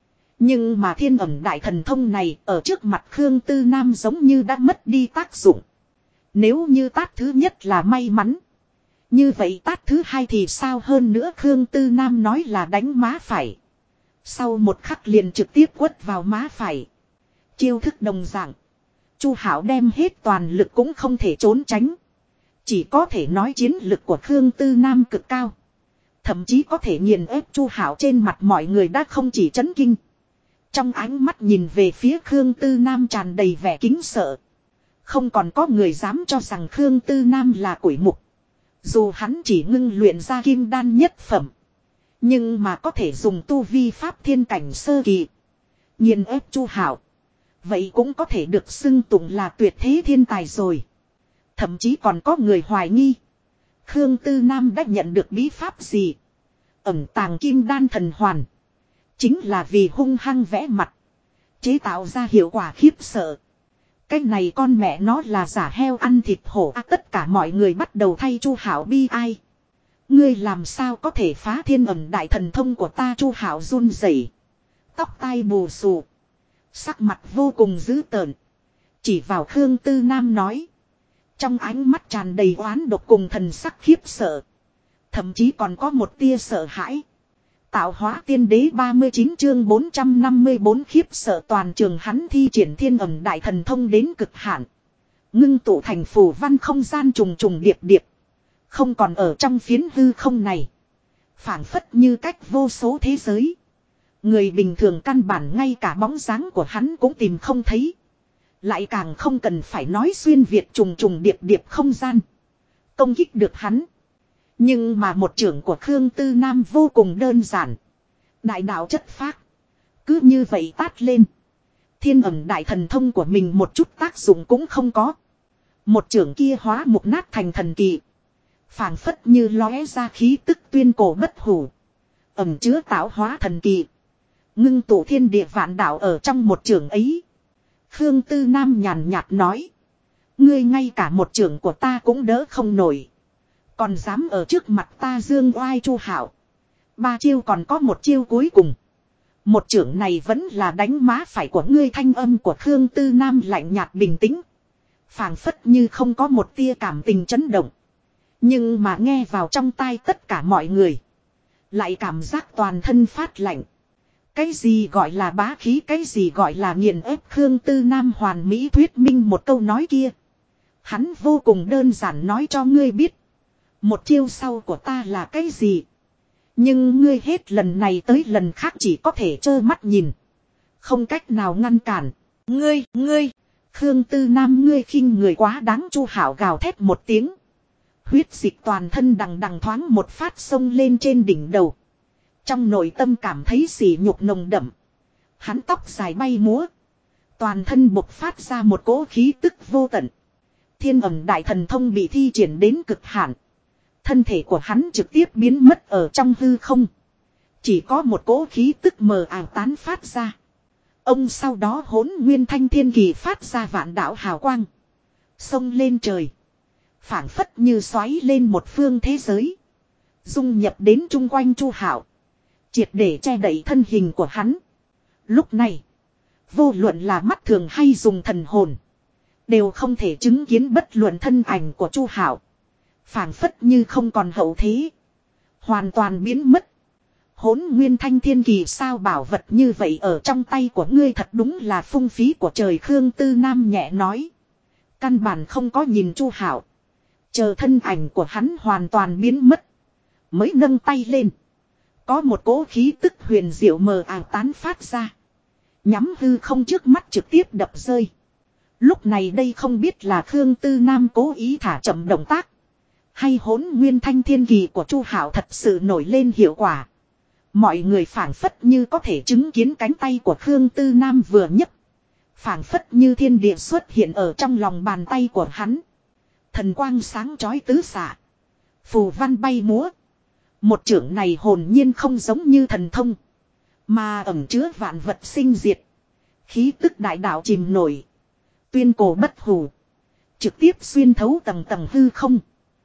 Nhưng mà Thiên Ẩn Đại Thần Thông này ở trước mặt Khương Tư Nam giống như đã mất đi tác dụng. Nếu như tát thứ nhất là may mắn. Như vậy tát thứ hai thì sao hơn nữa, Khương Tư Nam nói là đánh má phải. Sau một khắc liền trực tiếp quất vào má phải. Chiêu thức đồng dạng. Chu Hạo đem hết toàn lực cũng không thể trốn tránh. Chỉ có thể nói chiến lực của Khương Tư Nam cực cao. Thậm chí có thể nghiền ép Chu Hạo, trên mặt mọi người đã không chỉ chấn kinh. Trong ánh mắt nhìn về phía Khương Tư Nam tràn đầy vẻ kính sợ. Không còn có người dám cho rằng Khương Tư Nam là quỷ mục. Dù hắn chỉ ngưng luyện ra kim đan nhất phẩm. Nhưng mà có thể dùng tu vi pháp thiên cảnh sơ kỳ. Nghiền ép Chu Hạo. Vậy cũng có thể được xưng tụng là tuyệt thế thiên tài rồi. Thậm chí còn có người hoài nghi. Khương Tư Nam đã nhận được bí pháp gì? Ẩn tàng kim đan thần hoàn. Chính là vì hung hăng vẽ mặt. Chế tạo ra hiệu quả khiếp sợ. Cái này con mẹ nó là giả heo ăn thịt hổ. Tất cả mọi người bắt đầu thay Chu Hạo bi ai. Ngươi làm sao có thể phá Thiên Ẩn Đại Thần Thông của ta? Chu Hạo run rẩy, tóc tai bù xù, sắc mặt vô cùng dữ tợn. Chỉ vào Khương Tư Nam nói. Trong ánh mắt tràn đầy oán độc cùng thần sắc khiếp sợ. Thậm chí còn có một tia sợ hãi. Tạo hóa tiên đế 39 chương 454 khiếp sợ toàn trường, hắn thi triển Thiên Ẩn Đại Thần Thông đến cực hạn. Ngưng tụ thành phù văn không gian trùng trùng điệp điệp. Không còn ở trong phiến hư không này. Phảng phất như cách vô số thế giới. Người bình thường căn bản ngay cả bóng dáng của hắn cũng tìm không thấy. Lại càng không cần phải nói xuyên việt trùng trùng điệp điệp không gian. Công kích được hắn. Nhưng mà một trưởng của Khương Tư Nam vô cùng đơn giản. Đại đạo chất phác. Cứ như vậy tát lên. Thiên Ẩn Đại Thần Thông của mình một chút tác dụng cũng không có. Một trưởng kia hóa mục nát thành thần kỳ. Phảng phất như lóe ra khí tức tuyên cổ bất hủ. Ẩn chứa tạo hóa thần kỳ. Ngưng tụ thiên địa vạn đạo ở trong một trưởng ấy. Khương Tư Nam nhàn nhạt nói. Ngươi ngay cả một trưởng của ta cũng đỡ không nổi. Còn dám ở trước mặt ta dương oai. Chu Hạo. 3 chiêu còn có một chiêu cuối cùng. Một trưởng này vẫn là đánh má phải của ngươi. Thanh âm của Khương Tư Nam lạnh nhạt bình tĩnh. Phảng phất như không có một tia cảm tình chấn động. Nhưng mà nghe vào trong tai tất cả mọi người. Lại cảm giác toàn thân phát lạnh. Cái gì gọi là bá khí, cái gì gọi là nghiền ép, Khương Tư Nam hoàn mỹ thuyết minh một câu nói kia. Hắn vô cùng đơn giản nói cho ngươi biết. Một chiêu sau của ta là cái gì. Nhưng ngươi hết lần này tới lần khác chỉ có thể trơ mắt nhìn. Không cách nào ngăn cản. Ngươi. Khương Tư Nam, ngươi khinh người quá đáng. Chu Hạo gào thét một tiếng. Huyết dịch toàn thân đằng đằng thoáng một phát sông lên trên đỉnh đầu. Trong nội tâm cảm thấy sỉ nhục nồng đậm. Hắn tóc dài bay múa. Toàn thân bộc phát ra một cỗ khí tức vô tận. Thiên Ẩn Đại Thần Thông bị thi triển đến cực hạn. Thân thể của hắn trực tiếp biến mất ở trong hư không. Chỉ có một cỗ khí tức mờ ảo tán phát ra. Ông sau đó Hỗn Nguyên Thanh Thiên Kỳ phát ra vạn đạo hào quang. Xông lên trời. Phảng phất như xoáy lên một phương thế giới. Dung nhập đến chung quanh Chu Hạo. Triệt để che đậy thân hình của hắn. Lúc này. Vô luận là mắt thường hay dùng thần hồn. Đều không thể chứng kiến bất luận thân ảnh của Chu Hạo. Phảng phất như không còn hậu thế. Hoàn toàn biến mất. Hỗn Nguyên Thanh Thiên Kỳ sao bảo vật như vậy ở trong tay của ngươi thật đúng là phung phí của trời. Khương Tư Nam nhẹ nói. Căn bản không có nhìn Chu Hạo. Chờ thân ảnh của hắn hoàn toàn biến mất. Mới nâng tay lên. Có một cỗ khí tức huyền diệu mờ ảo tán phát ra. Nhắm hư không trước mắt trực tiếp đập rơi. Lúc này đây không biết là Khương Tư Nam cố ý thả chậm động tác. Hay Hỗn Nguyên Thanh Thiên Kỳ của Chu Hạo thật sự nổi lên hiệu quả. Mọi người phảng phất như có thể chứng kiến cánh tay của Khương Tư Nam vừa nhấc. Phảng phất như thiên địa xuất hiện ở trong lòng bàn tay của hắn. Thần quang sáng chói tứ xạ. Phù văn bay múa. Một chưởng này hồn nhiên không giống như thần thông. Mà ẩn chứa vạn vật sinh diệt. Khí tức đại đạo chìm nổi. Tuyên cổ bất hủ. Trực tiếp xuyên thấu tầng tầng hư không.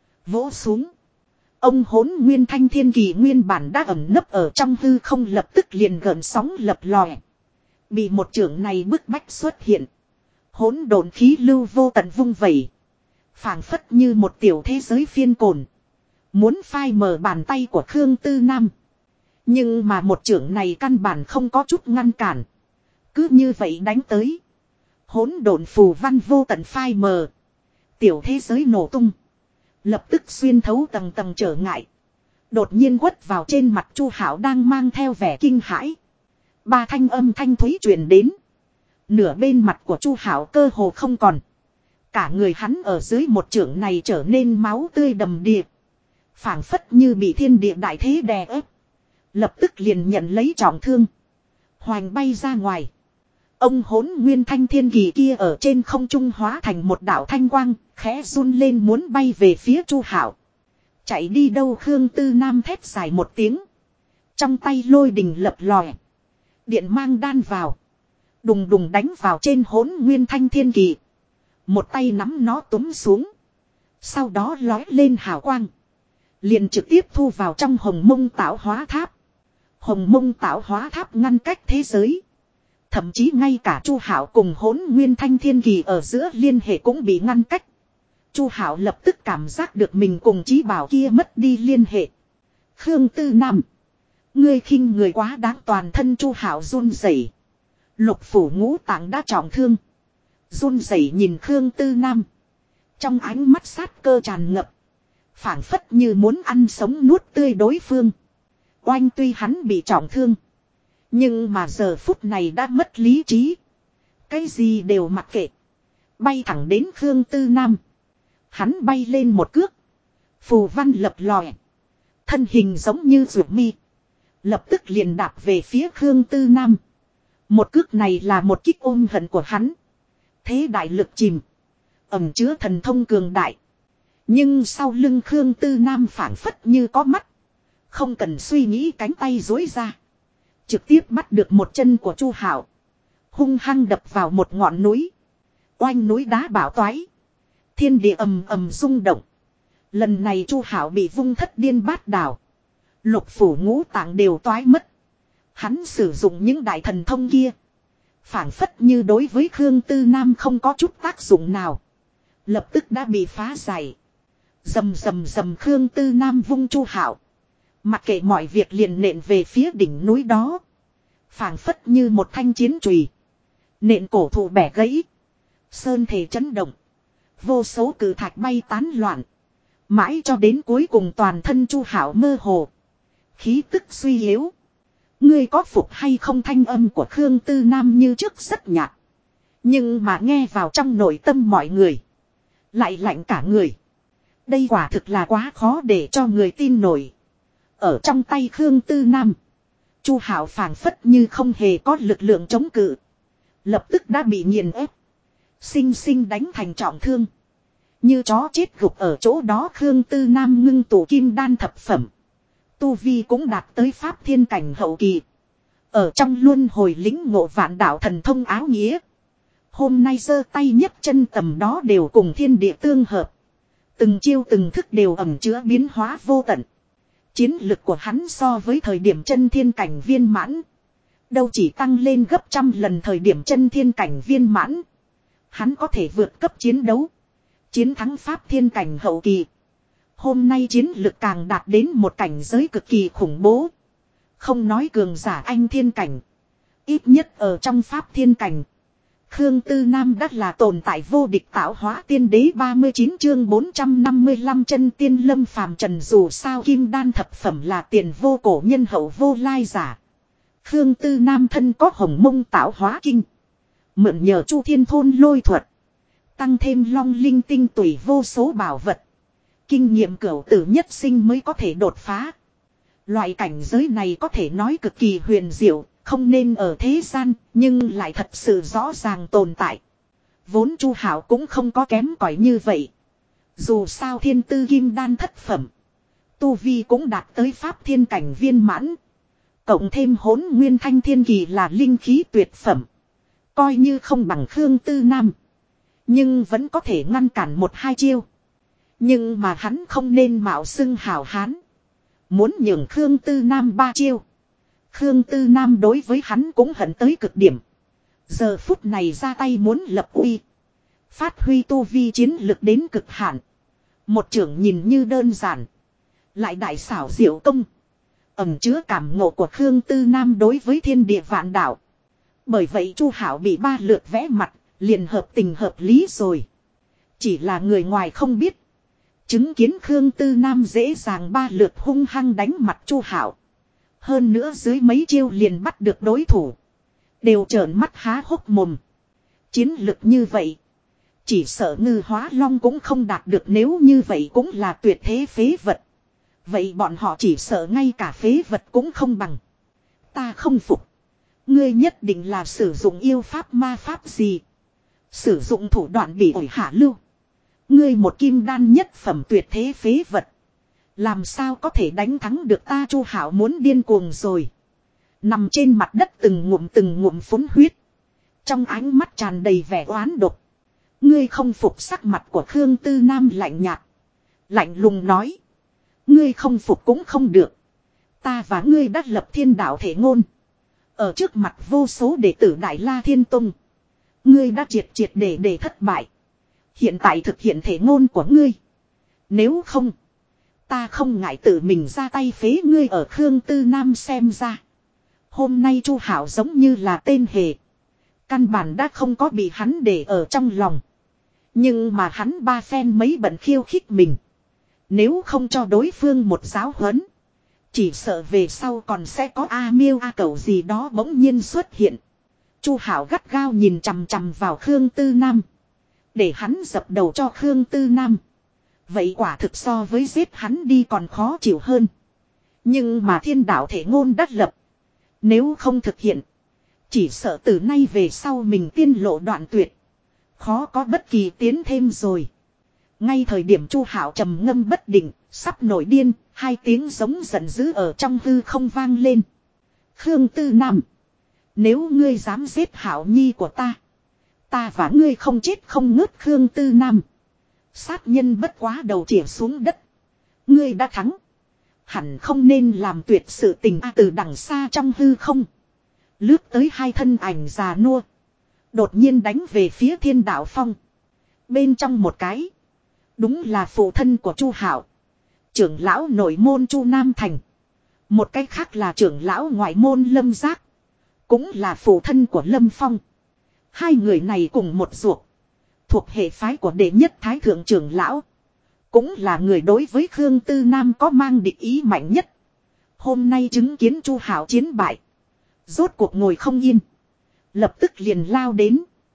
Vỗ xuống. Ông Hỗn Nguyên Thanh Thiên Kỳ nguyên bản đã ẩn nấp ở trong hư không lập tức liền gợn sóng lập lòe. Bị một chưởng này bức bách xuất hiện. Hỗn độn khí lưu vô tận vung vẩy. Phảng phất như một tiểu thế giới phiên cồn. Muốn phai mờ bàn tay của Khương Tư Nam. Nhưng mà một chưởng này căn bản không có chút ngăn cản. Cứ như vậy đánh tới. Hỗn độn phù văn vô tận phai mờ. Tiểu thế giới nổ tung. Lập tức xuyên thấu tầng tầng trở ngại. Đột nhiên quất vào trên mặt Chu Hạo đang mang theo vẻ kinh hãi. Ba thanh âm thanh thúy truyền đến. Nửa bên mặt của Chu Hạo cơ hồ không còn. Cả người hắn ở dưới một chưởng này trở nên máu tươi đầm đìa. Phảng phất như bị thiên địa đại thế đè ép. Lập tức liền nhận lấy trọng thương. Hoành bay ra ngoài. Ông Hỗn Nguyên Thanh Thiên Kỳ kia ở trên không trung hóa thành một đạo thanh quang, khẽ run lên muốn bay về phía Chu Hạo. Chạy đi đâu Khương Tư Nam thét dài một tiếng. Trong tay lôi đình lập lòe. Điện mang đan vào. Đùng đùng đánh vào trên Hỗn Nguyên Thanh Thiên Kỳ. Một tay nắm nó túm xuống. Sau đó lói lên hào quang. Liền trực tiếp thu vào trong Hồng Mông Tạo Hóa Tháp. Hồng Mông Tạo Hóa Tháp ngăn cách thế giới. Thậm chí ngay cả Chu Hạo cùng Hỗn Nguyên Thanh Thiên Kỳ ở giữa liên hệ cũng bị ngăn cách. Chu Hạo lập tức cảm giác được mình cùng chí bảo kia mất đi liên hệ. Khương Tư Nam, ngươi khinh người quá đáng, toàn thân Chu Hạo run rẩy. Lục phủ ngũ tạng đã trọng thương. Run rẩy nhìn Khương Tư Nam. Trong ánh mắt sát cơ tràn ngập. Phảng phất như muốn ăn sống nuốt tươi đối phương. Oanh tuy hắn bị trọng thương. Nhưng mà giờ phút này đã mất lý trí. Cái gì đều mặc kệ. Bay thẳng đến Khương Tư Nam. Hắn bay lên một cước. Phù văn lập lòe. Thân hình giống như ruột mi. Lập tức liền đạp về phía Khương Tư Nam. Một cước này là một kích ôm hận của hắn. Thế đại lực chìm. Ẩm chứa thần thông cường đại. Nhưng sau lưng Khương Tư Nam phảng phất như có mắt. Không cần suy nghĩ cánh tay duỗi ra. Trực tiếp bắt được một chân của Chu Hạo. Hung hăng đập vào một ngọn núi. Oanh núi đá bảo toái. Thiên địa ầm ầm rung động. Lần này Chu Hạo bị vung thất điên bát đảo. Lục phủ ngũ tạng đều toái mất. Hắn sử dụng những đại thần thông kia. Phảng phất như đối với Khương Tư Nam không có chút tác dụng nào. Lập tức đã bị phá giải. Rầm rầm rầm Khương Tư Nam vung Chu Hạo. Mặc kệ mọi việc liền nện về phía đỉnh núi đó. Phảng phất như một thanh chiến chùy. Nện cổ thụ bẻ gãy. Sơn thể chấn động. Vô số cử thạch bay tán loạn. Mãi cho đến cuối cùng toàn thân Chu Hạo mơ hồ. Khí tức suy yếu. Ngươi có phục hay không, thanh âm của Khương Tư Nam như trước rất nhạt. Nhưng mà nghe vào trong nội tâm mọi người. Lại lạnh cả người. Đây quả thực là quá khó để cho người tin nổi. Ở trong tay Khương Tư Nam. Chu Hạo phảng phất như không hề có lực lượng chống cự. Lập tức đã bị nghiền ép. Sinh sinh đánh thành trọng thương. Như chó chết gục ở chỗ đó. Khương Tư Nam ngưng tụ kim đan thập phẩm. Tu vi cũng đạt tới pháp thiên cảnh hậu kỳ. Ở trong luân hồi lĩnh ngộ vạn đạo thần thông áo nghĩa. Hôm nay giơ tay nhấc chân tầm đó đều cùng thiên địa tương hợp. Từng chiêu từng thức đều ẩn chứa biến hóa vô tận. Chiến lực của hắn so với thời điểm chân thiên cảnh viên mãn. Đâu chỉ tăng lên gấp trăm lần thời điểm chân thiên cảnh viên mãn. Hắn có thể vượt cấp chiến đấu. Chiến thắng pháp thiên cảnh hậu kỳ. Hôm nay chiến lực càng đạt đến một cảnh giới cực kỳ khủng bố. Không nói cường giả anh thiên cảnh. Ít nhất ở trong pháp thiên cảnh. Khương Tư Nam đã là tồn tại vô địch tạo hóa tiên đế 39 chương 455 chân tiên lâm phàm trần, dù sao kim đan thập phẩm là tiền vô cổ nhân hậu vô lai giả. Khương Tư Nam thân có hồng mông tạo hóa kinh. Mượn nhờ Chu Thiên Thôn lôi thuật. Tăng thêm long linh tinh tùy vô số bảo vật. Kinh nghiệm cửu tử nhất sinh mới có thể đột phá. Loại cảnh giới này có thể nói cực kỳ huyền diệu, không nên ở thế gian, nhưng lại thật sự rõ ràng tồn tại. Vốn Chu Hạo cũng không có kém cỏi như vậy. Dù sao thiên tư kim đan thất phẩm. Tu Vi cũng đạt tới pháp thiên cảnh viên mãn. Cộng thêm hỗn nguyên thanh thiên kỳ là linh khí tuyệt phẩm. Coi như không bằng Khương Tư Nam. Nhưng vẫn có thể ngăn cản một hai chiêu. Nhưng mà hắn không nên mạo xưng hảo hán. Muốn nhường Khương Tư Nam ba chiêu. Khương Tư Nam đối với hắn cũng hận tới cực điểm. Giờ phút này ra tay muốn lập uy. Phát huy tu vi chiến lực đến cực hạn. Một trưởng nhìn như đơn giản. Lại đại xảo diệu công. Ẩn chứa cảm ngộ của Khương Tư Nam đối với thiên địa vạn đạo. Bởi vậy Chu Hạo bị ba lượt vẽ mặt, liền hợp tình hợp lý rồi. Chỉ là người ngoài không biết. Chứng kiến Khương Tư Nam dễ dàng ba lượt hung hăng đánh mặt Chu Hạo. Hơn nữa dưới mấy chiêu liền bắt được đối thủ. Đều trợn mắt há hốc mồm. Chiến lực như vậy. Chỉ sợ Ngư Hóa Long cũng không đạt được, nếu như vậy cũng là tuyệt thế phế vật. Vậy bọn họ chỉ sợ ngay cả phế vật cũng không bằng. Ta không phục. Ngươi nhất định là sử dụng yêu pháp ma pháp gì. Sử dụng thủ đoạn bị ổi hạ lưu. Ngươi một kim đan nhất phẩm tuyệt thế phế vật. Làm sao có thể đánh thắng được ta? Chu Hạo muốn điên cuồng rồi. Nằm trên mặt đất từng ngụm phun huyết. Trong ánh mắt tràn đầy vẻ oán độc. Ngươi không phục? Sắc mặt của Khương Tư Nam lạnh nhạt. Lạnh lùng nói. Ngươi không phục cũng không được. Ta và ngươi đã lập thiên đạo thể ngôn. Ở trước mặt vô số đệ tử Đại La Thiên Tông. Ngươi đã triệt để thất bại. Hiện tại thực hiện thể ngôn của ngươi. Nếu không, ta không ngại tự mình ra tay phế ngươi. Ở Khương Tư Nam xem ra, hôm nay Chu Hạo giống như là tên hề. Căn bản đã không có bị hắn để ở trong lòng. Nhưng mà hắn ba phen mấy bận khiêu khích mình. Nếu không cho đối phương một giáo huấn, chỉ sợ về sau còn sẽ có A Miêu A Cẩu gì đó bỗng nhiên xuất hiện. Chu Hạo gắt gao nhìn chằm chằm vào Khương Tư Nam. Để hắn dập đầu cho Khương Tư Nam. Vậy quả thực so với giết hắn đi còn khó chịu hơn. Nhưng mà thiên đạo thể ngôn đắc lập. Nếu không thực hiện, chỉ sợ từ nay về sau mình tiên lộ đoạn tuyệt. Khó có bất kỳ tiến thêm rồi. Ngay thời điểm Chu Hạo trầm ngâm bất định, sắp nổi điên, hai tiếng giống giận dữ ở trong hư không vang lên. Khương Tư Nam, nếu ngươi dám giết Hạo nhi của ta và ngươi không chết không ngớt. Khương Tư Nam, sát nhân bất quá đầu chĩa xuống đất. Ngươi đã thắng. Hẳn không nên làm tuyệt sự tình. Từ đằng xa trong hư không, lướt tới hai thân ảnh già nua. Đột nhiên đánh về phía Thiên Đạo Phong. Bên trong một cái, đúng là phụ thân của Chu Hạo, trưởng lão nội môn Chu Nam Thành. Một cái khác là trưởng lão ngoại môn Lâm Giác, cũng là phụ thân của Lâm Phong. Hai người này cùng một ruột, thuộc hệ phái của đệ nhất thái thượng trưởng lão. Cũng là người đối với Khương Tư Nam có mang địch ý mạnh nhất. Hôm nay chứng kiến Chu Hạo chiến bại, rốt cuộc ngồi không yên, lập tức liền lao đến.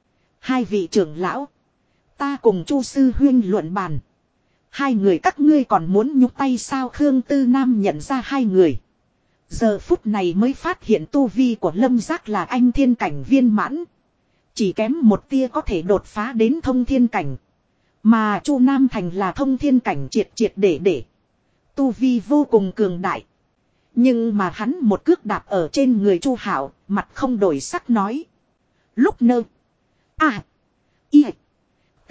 Hai vị trưởng lão, ta cùng Chu sư huynh luận bàn. Hai người các ngươi còn muốn nhúc tay sao? Khương Tư Nam nhận ra hai người. Giờ phút này mới phát hiện tu vi của Lâm Giác là anh thiên cảnh viên mãn. Chỉ kém một tia có thể đột phá đến thông thiên cảnh. Mà Chu Nam Thành là thông thiên cảnh triệt để. Tu vi vô cùng cường đại. Nhưng mà hắn một cước đạp ở trên người Chu Hạo, mặt không đổi sắc nói. Lúc nơ. A. I. T.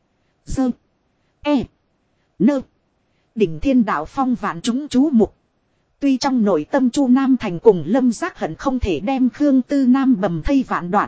Dơ. E. Nơ. Đỉnh Thiên Đạo Phong vạn chúng chú mục. Tuy trong nội tâm Chu Nam Thành cùng Lâm Giác hận không thể đem Khương Tư Nam bầm thây vạn đoạn.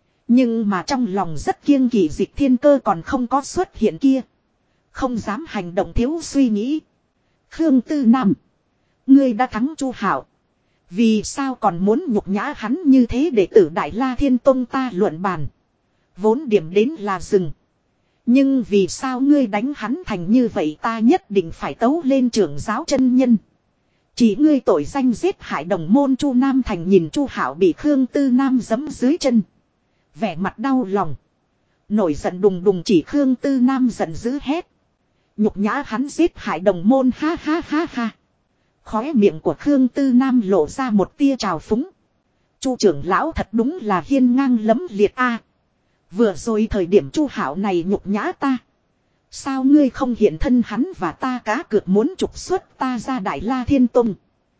Nhưng mà trong lòng rất kiêng kỵ Dịch Thiên Cơ còn không có xuất hiện kia. Không dám hành động thiếu suy nghĩ. Khương Tư Nam, ngươi đã thắng Chu Hạo, vì sao còn muốn nhục nhã hắn như thế? Đệ tử Đại La Thiên Tông ta luận bàn, Vốn điểm đến là rừng. Nhưng vì sao ngươi đánh hắn thành như vậy, ta nhất định phải tấu lên trưởng giáo chân nhân. Chỉ ngươi tội danh giết hại đồng môn Chu Nam Thành nhìn Chu Hạo bị Khương Tư Nam giẫm dưới chân. Vẻ mặt đau lòng. Nổi giận đùng đùng chỉ Khương Tư Nam giận dữ hét. Nhục nhã hắn giết hại đồng môn, ha ha ha ha. Khóe miệng của Khương Tư Nam lộ ra một tia trào phúng. Chu trưởng lão thật đúng là hiên ngang lẫm liệt a. Vừa rồi thời điểm Chu Hạo này nhục nhã ta. Sao ngươi không hiện thân, hắn và ta cá cược muốn trục xuất ta ra Đại La Thiên Tông.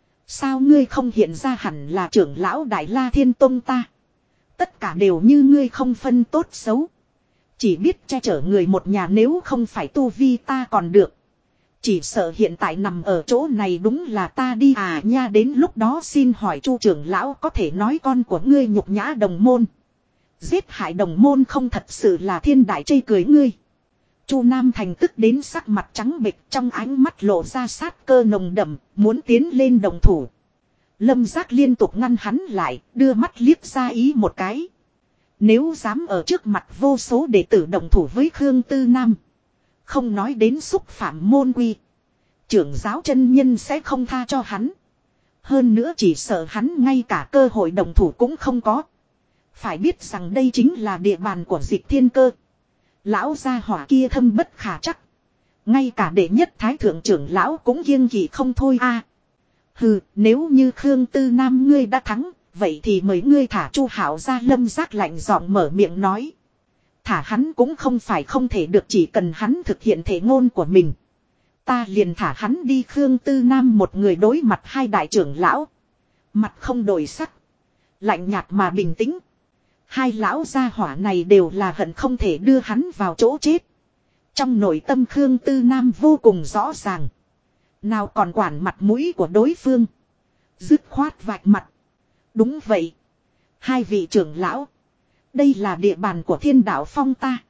Sao ngươi không hiện ra, hẳn là trưởng lão Đại La Thiên Tông ta. Tất cả đều như ngươi không phân tốt xấu. Chỉ biết che chở người một nhà, nếu không phải tu vi ta còn được. Chỉ sợ hiện tại nằm ở chỗ này đúng là ta đi à nha. Đến lúc đó xin hỏi Chu trưởng lão có thể nói con của ngươi nhục nhã đồng môn, giết hại đồng môn không thật sự là thiên đại chê cười ngươi. Chu Nam Thành tức đến sắc mặt trắng bệch, trong ánh mắt lộ ra sát cơ nồng đậm, muốn tiến lên đồng thủ. Lâm Giác liên tục ngăn hắn lại, đưa mắt liếc ra ý một cái. Nếu dám ở trước mặt vô số đệ tử đồng thủ với Khương Tư Nam, không nói đến xúc phạm môn quy, trưởng giáo chân nhân sẽ không tha cho hắn. Hơn nữa chỉ sợ hắn ngay cả cơ hội đồng thủ cũng không có. Phải biết rằng đây chính là địa bàn của Dịch Thiên Cơ. Lão gia hỏa kia thâm bất khả chắc. Ngay cả đệ nhất thái thượng trưởng lão cũng kiêng kỵ không thôi a. Hừ, nếu như Khương Tư Nam ngươi đã thắng, vậy thì mời ngươi thả Chu Hạo ra. Lâm Giác lạnh giọng mở miệng nói. Thả hắn cũng không phải không thể được, chỉ cần hắn thực hiện thể ngôn của mình, ta liền thả hắn đi. Khương Tư Nam một người đối mặt hai đại trưởng lão, mặt không đổi sắc, lạnh nhạt mà bình tĩnh. Hai lão gia hỏa này đều là hận không thể đưa hắn vào chỗ chết. Trong nội tâm Khương Tư Nam vô cùng rõ ràng. Nào còn quản mặt mũi của đối phương. Dứt khoát vạch mặt. Đúng vậy. Hai vị trưởng lão. Đây là địa bàn của Thiên Đạo Phong ta.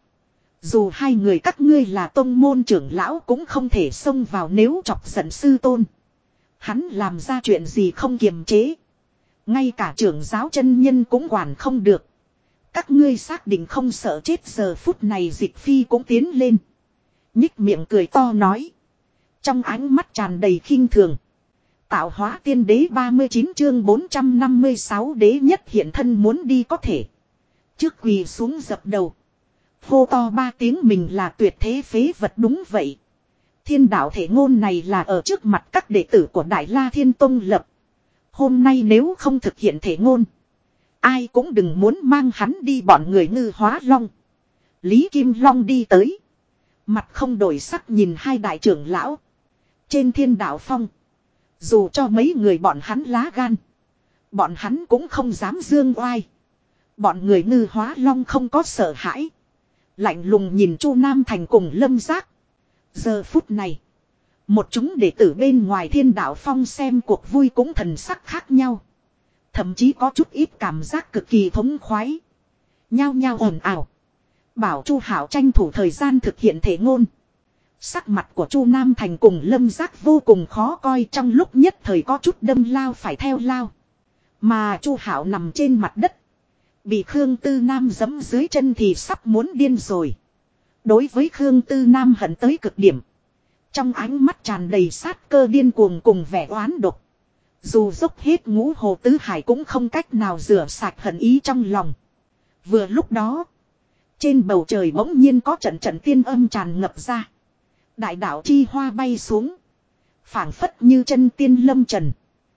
Dù hai người các ngươi là tông môn trưởng lão cũng không thể xông vào, nếu chọc giận sư tôn. Hắn làm ra chuyện gì không kiềm chế. Ngay cả trưởng giáo chân nhân cũng quản không được. Các ngươi xác định không sợ chết. Giờ phút này Dịch Phi cũng tiến lên. Nhích miệng cười to nói. Trong ánh mắt tràn đầy khinh thường. Tạo hóa tiên đế 39 chương 456 đế nhất hiện thân muốn đi có thể. Trước quỳ xuống dập đầu. Hô to ba tiếng mình là tuyệt thế phế vật. Đúng vậy. Thiên đạo thể ngôn này là ở trước mặt các đệ tử của Đại La Thiên Tông lập. Hôm nay nếu không thực hiện thể ngôn, ai cũng đừng muốn mang hắn đi. Bọn người Ngư Hóa Long, Lý Kim Long đi tới. Mặt không đổi sắc nhìn hai đại trưởng lão. Trên Thiên Đạo Phong, dù cho mấy người bọn hắn lá gan, bọn hắn cũng không dám dương oai. Bọn người Ngư Hóa Long không có sợ hãi, lạnh lùng nhìn Chu Nam Thành cùng Lâm Giác. Giờ phút này, một chúng đệ tử bên ngoài Thiên Đạo Phong xem cuộc vui cũng thần sắc khác nhau. Thậm chí có chút ít cảm giác cực kỳ thống khoái. Nhao nhao ồn ào, bảo Chu Hạo tranh thủ thời gian thực hiện thể ngôn. Sắc mặt của Chu Nam Thành cùng Lâm Giác vô cùng khó coi, trong lúc nhất thời có chút đâm lao phải theo lao. Mà Chu Hạo nằm trên mặt đất, bị Khương Tư Nam giẫm dưới chân thì sắp muốn điên rồi. Đối với Khương Tư Nam hận tới cực điểm. Trong ánh mắt tràn đầy sát cơ điên cuồng cùng vẻ oán độc. Dù dốc hết ngũ hồ tứ hải cũng không cách nào rửa sạch hận ý trong lòng. Vừa lúc đó, trên bầu trời bỗng nhiên có trận trận tiên âm tràn ngập ra. Đại đạo chi hoa bay xuống, phảng phất như chân tiên lâm trần.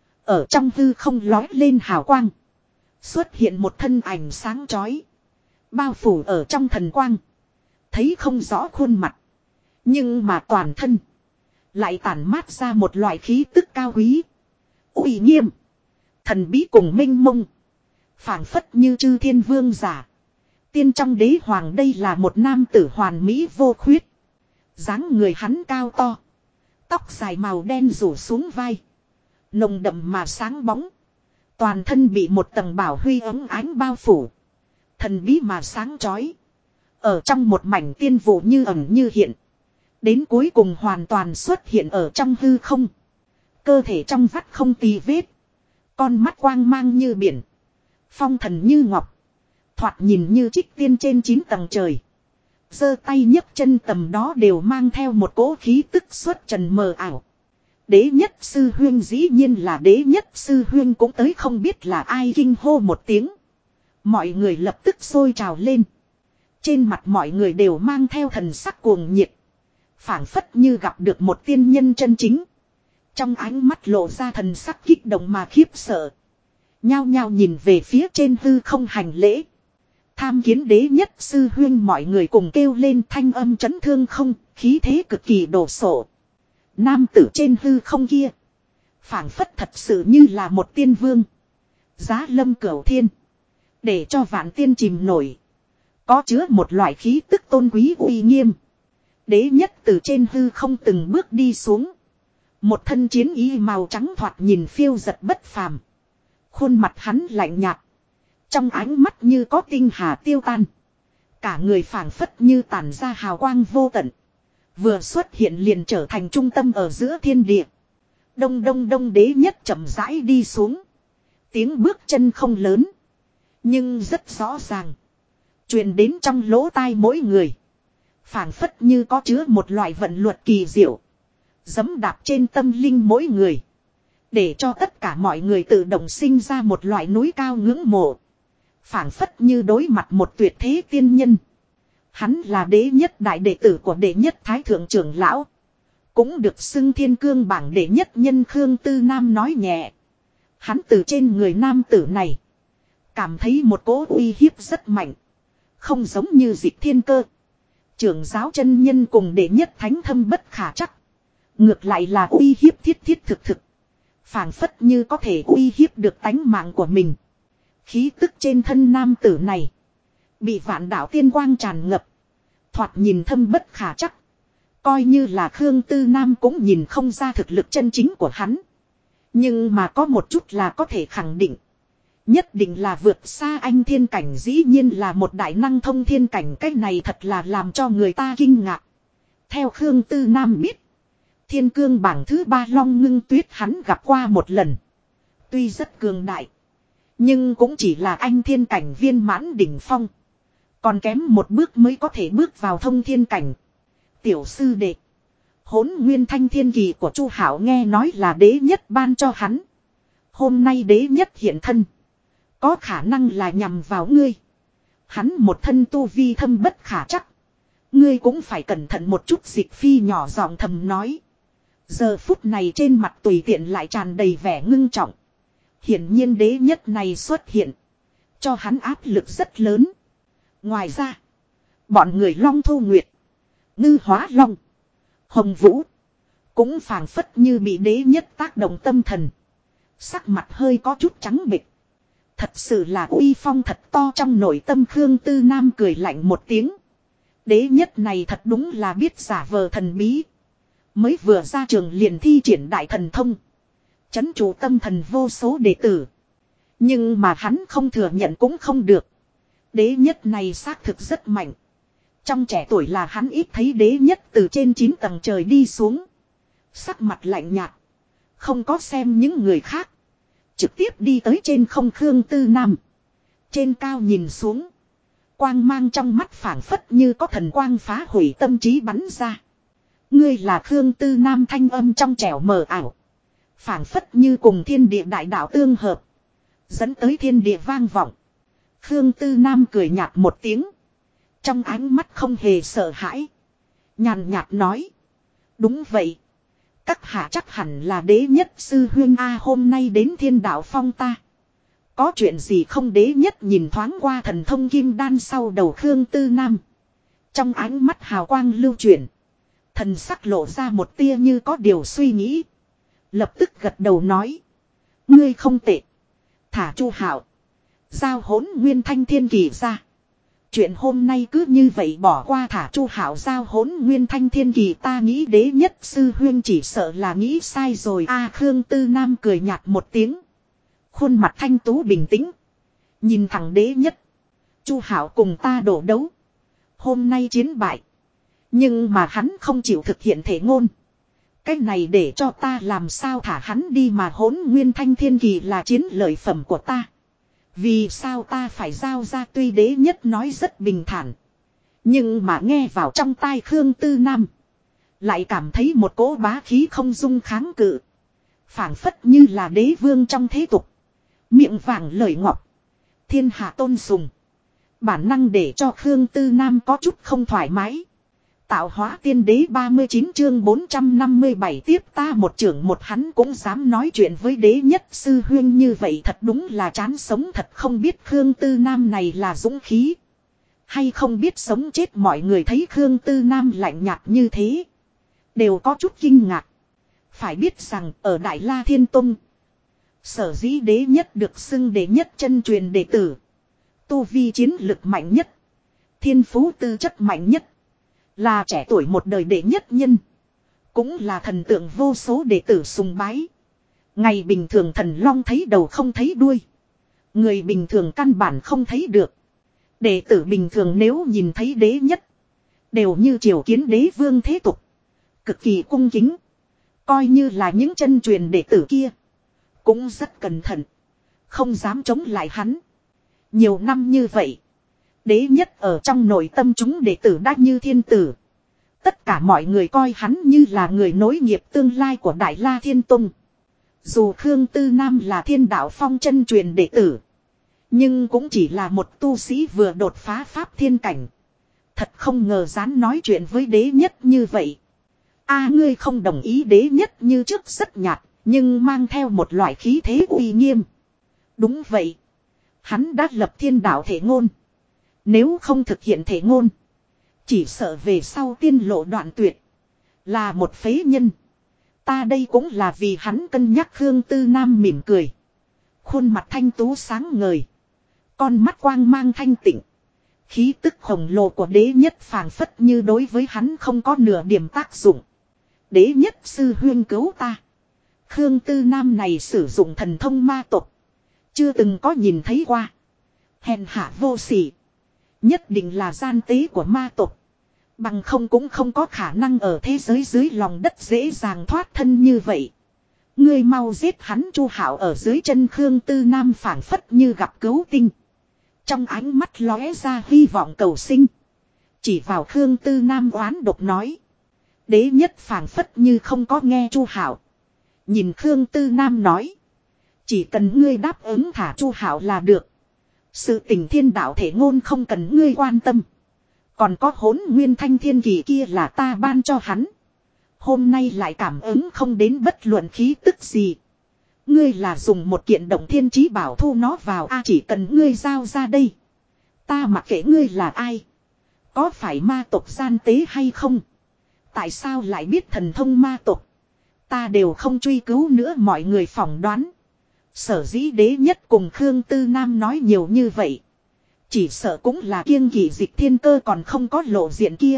Ở trong hư không lói lên hào quang. Xuất hiện một thân ảnh sáng chói, bao phủ ở trong thần quang. Thấy không rõ khuôn mặt, nhưng mà toàn thân lại tản mát ra một loại khí tức cao quý, uy nghiêm, thần bí cùng mênh mông. Phảng phất như chư thiên vương giả, tiên trong đế hoàng. Đây là một nam tử hoàn mỹ vô khuyết. Dáng người hắn cao to, tóc dài màu đen rủ xuống vai, nồng đậm mà sáng bóng. Toàn thân bị một tầng bảo huy ấm ánh bao phủ, thần bí mà sáng chói. Ở trong một mảnh tiên vụ như ẩn như hiện, đến cuối cùng hoàn toàn xuất hiện ở trong hư không. Cơ thể trong vắt không tì vết, con mắt quang mang như biển, phong thần như ngọc, Thoạt nhìn như trích tiên trên 9 tầng trời. Giơ tay nhấc chân tầm đó đều mang theo một cỗ khí tức xuất trần mờ ảo. Đế nhất sư huyên dĩ nhiên là đế nhất sư huyên cũng tới không biết là ai kinh hô một tiếng. Mọi người lập tức sôi trào lên. Trên mặt mọi người đều mang theo thần sắc cuồng nhiệt. Phảng phất như gặp được một tiên nhân chân chính. Trong ánh mắt lộ ra thần sắc kích động mà khiếp sợ. Nhao nhao nhìn về phía trên hư không hành lễ. Tham kiến đế nhất sư huyên, mọi người cùng kêu lên, thanh âm chấn thương không, khí thế cực kỳ đồ sộ. Nam tử trên hư không kia, phảng phất thật sự như là một tiên vương. Giá lâm cửu thiên, để cho vạn tiên chìm nổi. Có chứa một loại khí tức tôn quý uy nghiêm. Đế nhất từ trên hư không từng bước đi xuống. Một thân chiến y màu trắng thoạt nhìn phiêu giật bất phàm. Khuôn mặt hắn lạnh nhạt. Trong ánh mắt như có tinh hà tiêu tan. Cả người phảng phất như tản ra hào quang vô tận. Vừa xuất hiện liền trở thành trung tâm ở giữa thiên địa. Đông đông đông, đế nhất chậm rãi đi xuống. Tiếng bước chân không lớn, nhưng rất rõ ràng. Truyền đến trong lỗ tai mỗi người. Phảng phất như có chứa một loại vận luật kỳ diệu. Giẫm đạp trên tâm linh mỗi người. Để cho tất cả mọi người tự động sinh ra một loại núi cao ngưỡng mộ. Phảng phất như đối mặt một tuyệt thế tiên nhân. Hắn là đế nhất đại đệ tử của đệ nhất thái thượng trưởng lão. Cũng được xưng thiên cương bảng đệ nhất nhân Khương Tư Nam nói nhẹ. Hắn từ trên người nam tử này cảm thấy một cỗ uy hiếp rất mạnh. Không giống như Dịch Thiên Cơ, trưởng giáo chân nhân cùng đệ nhất thánh thâm bất khả chắc. Ngược lại là uy hiếp thiết thiết thực thực. Phảng phất như có thể uy hiếp được tánh mạng của mình. Khí tức trên thân nam tử này bị vạn đạo tiên quang tràn ngập. Thoạt nhìn thâm bất khả chắc. Coi như là Khương Tư Nam cũng nhìn không ra thực lực chân chính của hắn. Nhưng mà có một chút là có thể khẳng định. Nhất định là vượt xa anh thiên cảnh, dĩ nhiên là một đại năng thông thiên cảnh. Cái này thật là làm cho người ta kinh ngạc. Theo Khương Tư Nam biết, thiên cương bảng thứ 3 Long Ngưng Tuyết hắn gặp qua một lần. Tuy rất cường đại, nhưng cũng chỉ là anh thiên cảnh viên mãn đỉnh phong. Còn kém một bước mới có thể bước vào thông thiên cảnh. Tiểu sư đệ, Hỗn Nguyên Thanh Thiên Kỳ của Chu Hảo nghe nói là đế nhất ban cho hắn. Hôm nay đế nhất hiện thân, có khả năng là nhằm vào ngươi. Hắn một thân tu vi thâm bất khả chắc. Ngươi cũng phải cẩn thận một chút. Dịch Phi nhỏ giọng thầm nói. Giờ phút này trên mặt tùy tiện lại tràn đầy vẻ ngưng trọng. Hiển nhiên đế nhất này xuất hiện, cho hắn áp lực rất lớn. Ngoài ra, bọn người Long Thu Nguyệt, Ngư Hóa Long, Hồng Vũ cũng phảng phất như bị đế nhất tác động tâm thần. Sắc mặt hơi có chút trắng bệch. Thật sự là uy phong thật to trong nội tâm. Khương Tư Nam cười lạnh một tiếng. Đế nhất này thật đúng là biết giả vờ thần bí. Mới vừa ra trường liền thi triển đại thần thông, trấn trụ tâm thần vô số đệ tử. Nhưng mà hắn không thừa nhận cũng không được. Đế nhất này xác thực rất mạnh. Trong trẻ tuổi là hắn ít thấy đế nhất từ trên 9 tầng trời đi xuống. Sắc mặt lạnh nhạt, không có xem những người khác. Trực tiếp đi tới trên không. Khương Tư Nam trên cao nhìn xuống, quang mang trong mắt phảng phất như có thần quang phá hủy tâm trí bắn ra. Ngươi là Khương Tư Nam, thanh âm trong trẻo mờ ảo. Phảng phất như cùng thiên địa đại đạo tương hợp, dẫn tới thiên địa vang vọng. Khương Tư Nam cười nhạt một tiếng, trong ánh mắt không hề sợ hãi. Nhàn nhạt nói. Đúng vậy. Các hạ chắc hẳn là đế nhất sư huyên A, hôm nay đến Thiên Đạo Phong ta. Có chuyện gì không? Đế nhất nhìn thoáng qua thần thông kim đan sau đầu Khương Tư Nam. Trong ánh mắt hào quang lưu chuyển, thần sắc lộ ra một tia như có điều suy nghĩ. Lập tức gật đầu nói. Ngươi không tệ. Thả Chu Hạo, giao Hỗn Nguyên Thanh Thiên Kỳ ra. Chuyện hôm nay cứ như vậy bỏ qua, thả Chu Hạo giao Hỗn Nguyên Thanh Thiên Kỳ. Ta nghĩ đế nhất sư huyên chỉ sợ là nghĩ sai rồi a. Khương Tư Nam cười nhạt một tiếng, khuôn mặt thanh tú bình tĩnh, nhìn thẳng đế nhất. Chu Hạo cùng ta đổ đấu, hôm nay chiến bại, nhưng mà hắn không chịu thực hiện thể ngôn. Cái này để cho ta làm sao thả hắn đi mà Hỗn Nguyên Thanh Thiên Kỳ là chiến lợi phẩm của ta. Vì sao ta phải giao ra, tuy đế nhất nói rất bình thản. Nhưng mà nghe vào trong tai Khương Tư Nam. Lại cảm thấy một cỗ bá khí không dung kháng cự. Phảng phất như là đế vương trong thế tục. Miệng vàng lời ngọc. Thiên hạ tôn sùng. Bản năng để cho Khương Tư Nam có chút không thoải mái. Tạo hóa tiên đế 39 chương 457 tiếp ta một trưởng một, hắn cũng dám nói chuyện với đế nhất sư huyên như vậy, thật đúng là chán sống. Thật không biết Khương Tư Nam này là dũng khí hay không biết sống chết. Mọi người thấy Khương Tư Nam lạnh nhạt như thế đều có chút kinh ngạc. Phải biết rằng ở Đại La Thiên Tông, sở dĩ đế nhất được xưng đế nhất chân truyền đệ tử, tu vi chiến lực mạnh nhất, thiên phú tư chất mạnh nhất, là trẻ tuổi một đời đệ nhất nhân, cũng là thần tượng vô số đệ tử sùng bái. Ngày bình thường thần long thấy đầu không thấy đuôi, người bình thường căn bản không thấy được. Đệ tử bình thường nếu nhìn thấy đế nhất, đều như triều kiến đế vương thế tục, cực kỳ cung kính. Coi như là những chân truyền đệ tử kia, cũng rất cẩn thận, không dám chống lại hắn. Nhiều năm như vậy, đế nhất ở trong nội tâm chúng đệ tử đã như thiên tử. Tất cả mọi người coi hắn như là người nối nghiệp tương lai của Đại La Thiên Tông. Dù Khương Tư Nam là Thiên Đạo Phong chân truyền đệ tử, nhưng cũng chỉ là một tu sĩ vừa đột phá pháp thiên cảnh. Thật không ngờ dám nói chuyện với đế nhất như vậy. Ngươi không đồng ý? Đế nhất như trước rất nhạt, nhưng mang theo một loại khí thế uy nghiêm. Đúng vậy. Hắn đã lập thiên đạo thể ngôn. Nếu không thực hiện thể ngôn, chỉ sợ về sau tiên lộ đoạn tuyệt, là một phế nhân. Ta đây cũng là vì hắn cân nhắc. Khương Tư Nam mỉm cười, khuôn mặt thanh tú sáng ngời, con mắt quang mang thanh tịnh. Khí tức khổng lồ của đế nhất phảng phất như đối với hắn không có nửa điểm tác dụng. Đế nhất sư huyên cứu ta. Khương Tư Nam này sử dụng thần thông ma tộc, chưa từng có nhìn thấy qua. Hèn hạ vô sỉ, nhất định là gian tế của ma tộc. Bằng không cũng không có khả năng ở thế giới dưới lòng đất dễ dàng thoát thân như vậy. Ngươi mau giết hắn. Chu Hạo ở dưới chân Khương Tư Nam phảng phất như gặp cứu tinh, trong ánh mắt lóe ra hy vọng cầu sinh. Chỉ vào Khương Tư Nam oán độc nói. Đế nhất phảng phất như không có nghe Chu Hạo, nhìn Khương Tư Nam nói. Chỉ cần ngươi đáp ứng thả Chu Hạo là được. Sự tình thiên đạo thể ngôn không cần ngươi quan tâm. Còn có Hỗn Nguyên Thanh Thiên Kỳ kia là ta ban cho hắn. Hôm nay lại cảm ứng không đến bất luận khí tức gì. Ngươi là dùng một kiện động thiên chí bảo thu nó vào. Chỉ cần ngươi giao ra đây, ta mặc kệ ngươi là ai, có phải ma tộc gian tế hay không, tại sao lại biết thần thông ma tộc, ta đều không truy cứu nữa. Mọi người phỏng đoán, sở dĩ đế nhất cùng Khương Tư Nam nói nhiều như vậy, chỉ sợ cũng là kiêng kỵ Dịch Thiên Cơ còn không có lộ diện kia.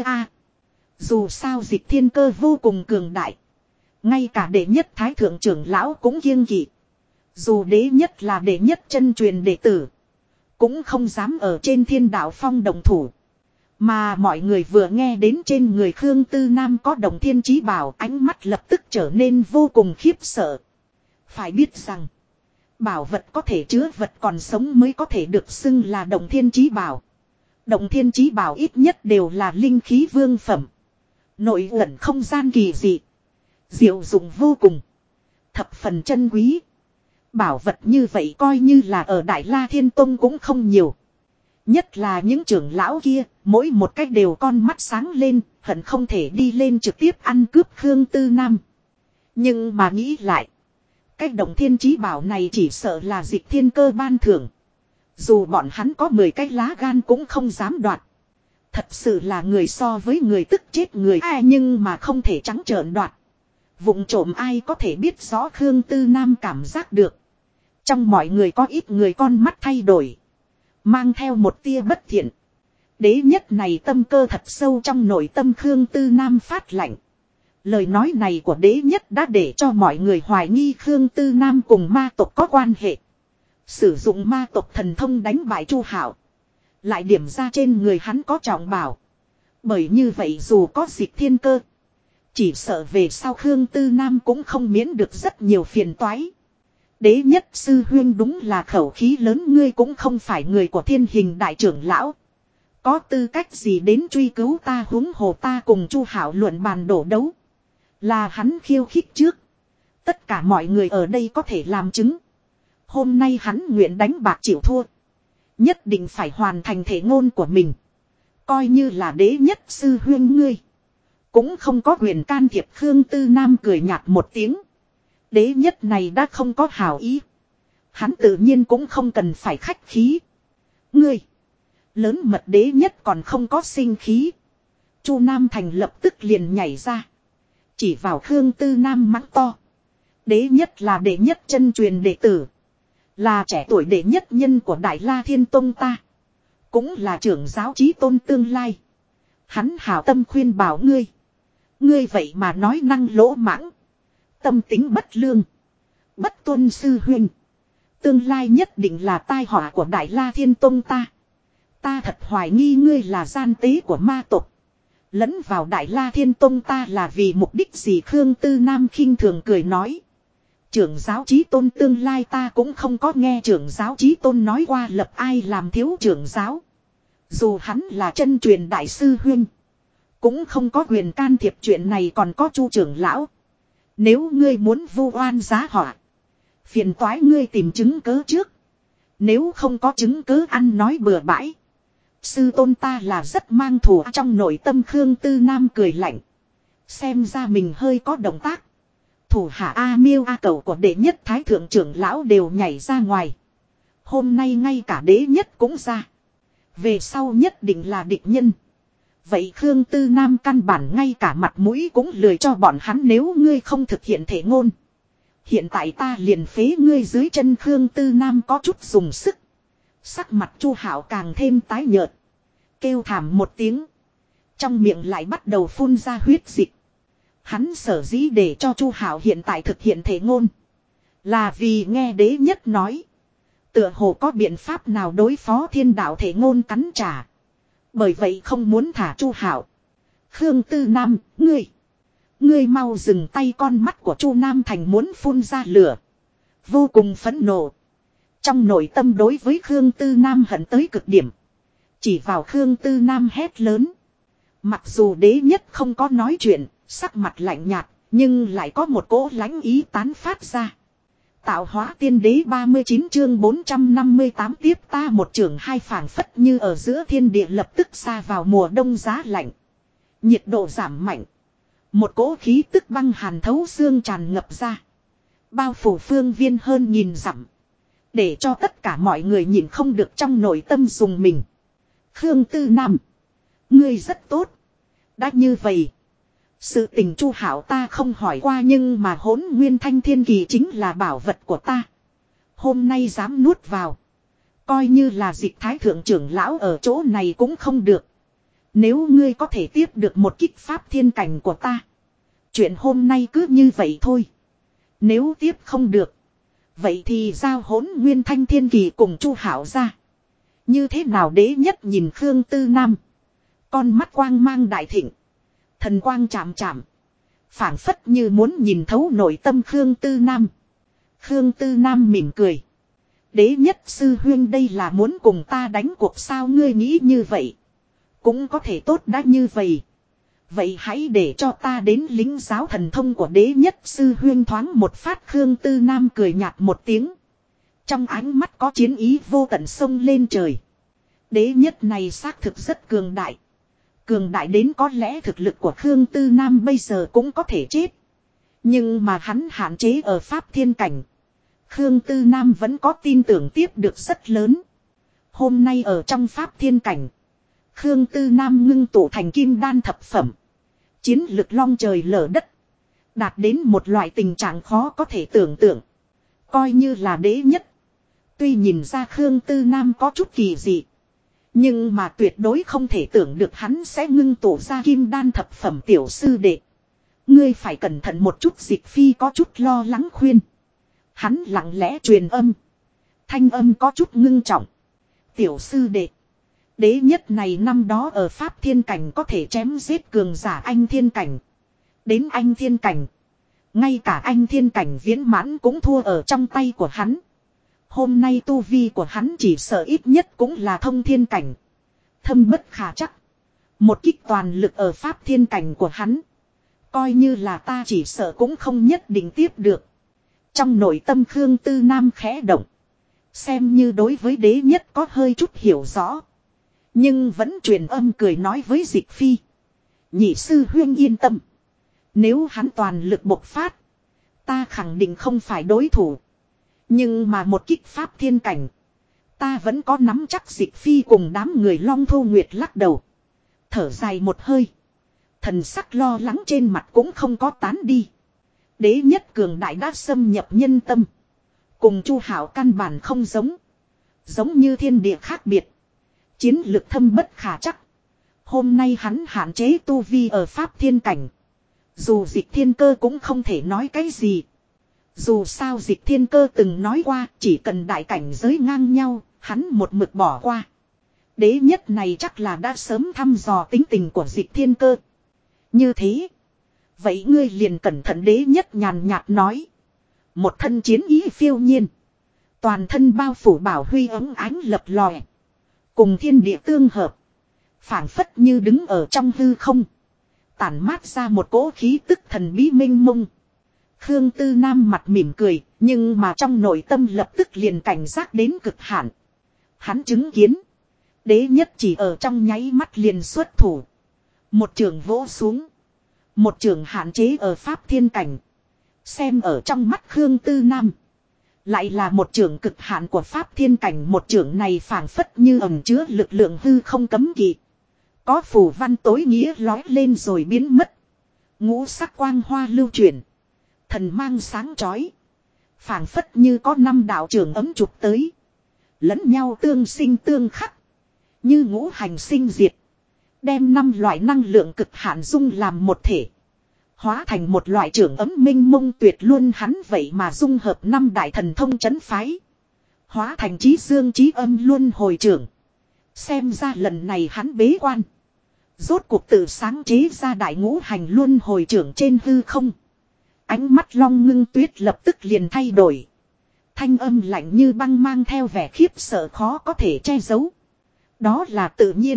Dù sao Dịch Thiên Cơ vô cùng cường đại, ngay cả đệ nhất thái thượng trưởng lão cũng kiêng kỵ. Dù đế nhất là đệ nhất chân truyền đệ tử, cũng không dám ở trên Thiên Đạo Phong đồng thủ. Mà mọi người vừa nghe đến trên người Khương Tư Nam có động thiên chí bảo, ánh mắt lập tức trở nên vô cùng khiếp sợ. Phải biết rằng, bảo vật có thể chứa vật còn sống mới có thể được xưng là động thiên chí bảo. Động thiên chí bảo ít nhất đều là linh khí vương phẩm, nội ẩn không gian kỳ dị, diệu dụng vô cùng, thập phần chân quý. Bảo vật như vậy coi như là ở Đại La Thiên Tông cũng không nhiều. Nhất là những trưởng lão kia, mỗi một cách đều con mắt sáng lên, hận không thể đi lên trực tiếp ăn cướp Khương Tư Nam. Nhưng mà nghĩ lại, cách động thiên chí bảo này chỉ sợ là Dịch Thiên Cơ ban thưởng. Dù bọn hắn có 10 cái lá gan cũng không dám đoạt. Thật sự là người so với người tức chết người. Nhưng mà không thể trắng trợn đoạt. Vụng trộm ai có thể biết rõ. Khương Tư Nam cảm giác được, trong mọi người có ít người con mắt thay đổi, mang theo một tia bất thiện. Đế nhất này tâm cơ thật sâu. Trong nội tâm Khương Tư Nam phát lạnh. Lời nói này của đế nhất đã để cho mọi người hoài nghi Khương Tư Nam cùng ma tộc có quan hệ. Sử dụng ma tộc thần thông đánh bại Chu Hạo, lại điểm ra trên người hắn có trọng bảo. Bởi như vậy dù có Dịch Thiên Cơ, chỉ sợ về sau Khương Tư Nam cũng không miễn được rất nhiều phiền toái. Đế nhất sư huyên đúng là khẩu khí lớn, ngươi cũng không phải người của Thiên Hình đại trưởng lão. Có tư cách gì đến truy cứu ta, huống hồ ta cùng Chu Hạo luận bàn đổ đấu. Là hắn khiêu khích trước. Tất cả mọi người ở đây có thể làm chứng. Hôm nay hắn nguyện đánh bạc chịu thua. Nhất định phải hoàn thành thể ngôn của mình. Coi như là đế nhất sư huyên ngươi. Cũng không có quyền can thiệp. Khương Tư Nam cười nhạt một tiếng. Đế nhất này đã không có hảo ý. Hắn tự nhiên cũng không cần phải khách khí. Ngươi. Lớn mật đế nhất còn không có sinh khí. Chu Nam Thành lập tức liền nhảy ra. Chỉ vào Khương Tư Nam mắng to. Đế nhất là đệ nhất chân truyền đệ tử. Là trẻ tuổi đệ nhất nhân của Đại La Thiên Tông ta. Cũng là trưởng giáo chí tôn tương lai. Hắn hảo tâm khuyên bảo ngươi. Ngươi vậy mà nói năng lỗ mãng. Tâm tính bất lương. Bất tuân sư huynh. Tương lai nhất định là tai họa của Đại La Thiên Tông ta. Ta thật hoài nghi ngươi là gian tế của ma tộc. Lẫn vào Đại La Thiên Tông ta là vì mục đích gì? Khương Tư Nam khinh thường cười nói. Trưởng giáo chí tôn tương lai ta cũng không có nghe trưởng giáo chí tôn nói qua lập ai làm thiếu trưởng giáo. Dù hắn là chân truyền đại sư huynh. Cũng không có quyền can thiệp chuyện này, còn có Chu trưởng lão. Nếu ngươi muốn vu oan giá họa. Phiền toái ngươi tìm chứng cớ trước. Nếu không có chứng cớ ăn nói bừa bãi. Sư tôn ta là rất mang thù. Trong nội tâm Khương Tư Nam cười lạnh. Xem ra mình hơi có động tác. Thủ hạ A Miêu A Cầu của đệ nhất thái thượng trưởng lão đều nhảy ra ngoài. Hôm nay ngay cả đế nhất cũng ra. Về sau nhất định là địch nhân. Vậy Khương Tư Nam căn bản ngay cả mặt mũi cũng lười cho bọn hắn. Nếu ngươi không thực hiện thể ngôn, hiện tại ta liền phế ngươi dưới chân. Khương Tư Nam có chút dùng sức. Sắc mặt Chu Hạo càng thêm tái nhợt. Kêu thảm một tiếng. Trong miệng lại bắt đầu phun ra huyết dịch. Hắn sở dĩ để cho Chu Hạo hiện tại thực hiện thể ngôn. Là vì nghe đế nhất nói. Tựa hồ có biện pháp nào đối phó thiên đạo thể ngôn cắn trả. Bởi vậy không muốn thả Chu Hạo. Khương Tư Nam, ngươi mau dừng tay. Con mắt của Chu Nam Thành muốn phun ra lửa. Vô cùng phẫn nộ. Trong nội tâm đối với Khương Tư Nam hận tới cực điểm. Chỉ vào Khương Tư Nam hét lớn. Mặc dù đế nhất không có nói chuyện, sắc mặt lạnh nhạt, nhưng lại có một cỗ lãnh ý tán phát ra. Tạo hóa tiên đế 39 chương 458 tiếp ta một trường hai, phảng phất như ở giữa thiên địa lập tức xa vào mùa đông giá lạnh. Nhiệt độ giảm mạnh. Một cỗ khí tức băng hàn thấu xương tràn ngập ra. Bao phủ phương viên hơn nghìn dặm. Để cho tất cả mọi người nhìn không được trong nội tâm dùng mình. Khương Tư Nam. Ngươi rất tốt. Đã như vậy. Sự tình Chu Hạo ta không hỏi qua, nhưng mà Hỗn Nguyên Thanh Thiên Kỳ chính là bảo vật của ta. Hôm nay dám nuốt vào. Coi như là Dịch Thái Thượng trưởng lão ở chỗ này cũng không được. Nếu ngươi có thể tiếp được một kích pháp thiên cảnh của ta. Chuyện hôm nay cứ như vậy thôi. Nếu tiếp không được. Vậy thì giao Hỗn Nguyên Thanh Thiên Kỳ cùng Chu Hạo ra. Như thế nào? Đế nhất nhìn Khương Tư Nam. Con mắt quang mang đại thịnh. Thần quang chạm chạm. Phảng phất như muốn nhìn thấu nội tâm Khương Tư Nam. Khương Tư Nam mỉm cười. Đế nhất sư huyên đây là muốn cùng ta đánh cuộc sao? Ngươi nghĩ như vậy cũng có thể tốt đã như vậy. Vậy hãy để cho ta đến lính giáo thần thông của đế nhất sư huyên thoáng một phát. Khương Tư Nam cười nhạt một tiếng. Trong ánh mắt có chiến ý vô tận sông lên trời. Đế nhất này xác thực rất cường đại. Cường đại đến có lẽ thực lực của Khương Tư Nam bây giờ cũng có thể chết. Nhưng mà hắn hạn chế ở pháp thiên cảnh. Khương Tư Nam vẫn có tin tưởng tiếp được rất lớn. Hôm nay ở trong pháp thiên cảnh. Khương Tư Nam ngưng tụ thành kim đan thập phẩm. Chiến lực long trời lở đất. Đạt đến một loại tình trạng khó có thể tưởng tượng. Coi như là đế nhất. Tuy nhìn ra Khương Tư Nam có chút kỳ dị. Nhưng mà tuyệt đối không thể tưởng được hắn sẽ ngưng tụ ra kim đan thập phẩm. Tiểu sư đệ. Ngươi phải cẩn thận một chút. Dịch Phi có chút lo lắng khuyên. Hắn lặng lẽ truyền âm. Thanh âm có chút ngưng trọng. Tiểu sư đệ. Đế nhất này năm đó ở pháp thiên cảnh có thể chém giết cường giả anh thiên cảnh. Đến anh thiên cảnh. Ngay cả anh thiên cảnh viễn mãn cũng thua ở trong tay của hắn. Hôm nay tu vi của hắn chỉ sợ ít nhất cũng là thông thiên cảnh. Thâm bất khả chắc. Một kích toàn lực ở pháp thiên cảnh của hắn. Coi như là ta chỉ sợ cũng không nhất định tiếp được. Trong nội tâm Khương Tư Nam khẽ động. Xem như đối với đế nhất có hơi chút hiểu rõ. Nhưng vẫn truyền âm cười nói với Dịch Phi. Nhị sư huynh yên tâm. Nếu hắn toàn lực bộc phát. Ta khẳng định không phải đối thủ. Nhưng mà một kích pháp thiên cảnh. Ta vẫn có nắm chắc. Dịch Phi cùng đám người Long Thu Nguyệt lắc đầu. Thở dài một hơi. Thần sắc lo lắng trên mặt cũng không có tán đi. Đế nhất cường đại đã xâm nhập nhân tâm. Cùng Chu Hảo căn bản không giống. Giống như thiên địa khác biệt. Chiến lực thâm bất khả chắc. Hôm nay hắn hạn chế tu vi ở pháp thiên cảnh. Dù Dịch Thiên Cơ cũng không thể nói cái gì. Dù sao Dịch Thiên Cơ từng nói qua chỉ cần đại cảnh giới ngang nhau, hắn một mực bỏ qua. Đế nhất này chắc là đã sớm thăm dò tính tình của Dịch Thiên Cơ. Như thế. Vậy ngươi liền cẩn thận. Đế nhất nhàn nhạt nói. Một thân chiến ý phiêu nhiên. Toàn thân bao phủ bảo huy ấm ánh lập lòe. Cùng thiên địa tương hợp. Phảng phất như đứng ở trong hư không. Tản mát ra một cỗ khí tức thần bí minh mông. Khương Tư Nam mặt mỉm cười. Nhưng mà trong nội tâm lập tức liền cảnh giác đến cực hạn. Hắn chứng kiến. Đế nhất chỉ ở trong nháy mắt liền xuất thủ. Một trường vỗ xuống. Một trường hạn chế ở pháp thiên cảnh. Xem ở trong mắt Khương Tư Nam. Lại là một trường cực hạn của pháp thiên cảnh. Một trường này phảng phất như ẩn chứa lực lượng hư không cấm kỵ. Có phù văn tối nghĩa lói lên rồi biến mất. Ngũ sắc quang hoa lưu chuyển. Thần mang sáng chói. Phảng phất như có 5 đạo trường ấm chụp tới. Lẫn nhau tương sinh tương khắc. Như ngũ hành sinh diệt. Đem 5 loại năng lượng cực hạn dung làm một thể. Hóa thành một loại trưởng ấm minh mông tuyệt luôn. Hắn vậy mà dung hợp 5 đại thần thông chấn phái. Hóa thành chí dương chí âm luân hồi trưởng. Xem ra lần này hắn bế quan. Rốt cuộc tự sáng chế ra đại ngũ hành luân hồi trưởng trên hư không. Ánh mắt Long Ngưng Tuyết lập tức liền thay đổi. Thanh âm lạnh như băng mang theo vẻ khiếp sợ khó có thể che giấu. Đó là tự nhiên.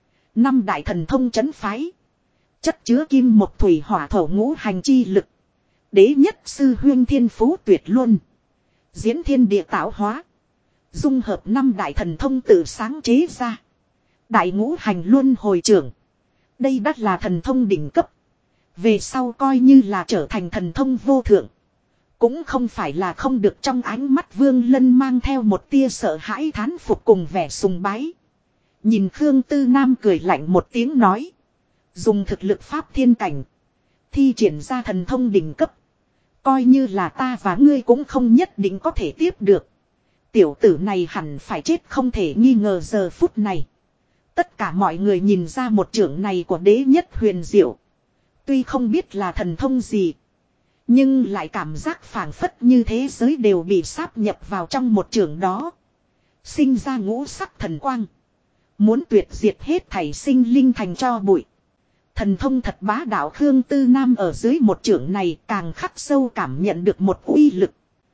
5 đại thần thông chấn phái. Chất chứa kim một thủy hỏa thổ ngũ hành chi lực. Đế nhất sư huyên thiên phú tuyệt luôn. Diễn thiên địa tạo hóa. Dung hợp 5 đại thần thông tự sáng chế ra. Đại ngũ hành luân hồi trưởng. Đây đắt là thần thông đỉnh cấp. Về sau coi như là trở thành thần thông vô thượng. Cũng không phải là không được. Trong ánh mắt Vương Lân mang theo một tia sợ hãi thán phục cùng vẻ sùng bái. Nhìn Khương Tư Nam cười lạnh một tiếng nói. Dùng thực lực pháp thiên cảnh. Thi triển ra thần thông đỉnh cấp. Coi như là ta và ngươi cũng không nhất định có thể tiếp được. Tiểu tử này hẳn phải chết không thể nghi ngờ. Giờ phút này. Tất cả mọi người nhìn ra một trưởng này của đế nhất huyền diệu. Tuy không biết là thần thông gì. Nhưng lại cảm giác phảng phất như thế giới đều bị sáp nhập vào trong một trưởng đó. Sinh ra ngũ sắc thần quang. Muốn tuyệt diệt hết thảy sinh linh thành cho bụi. Thần thông thật bá đạo. Khương Tư Nam ở dưới một trưởng này càng khắc sâu cảm nhận được một uy lực.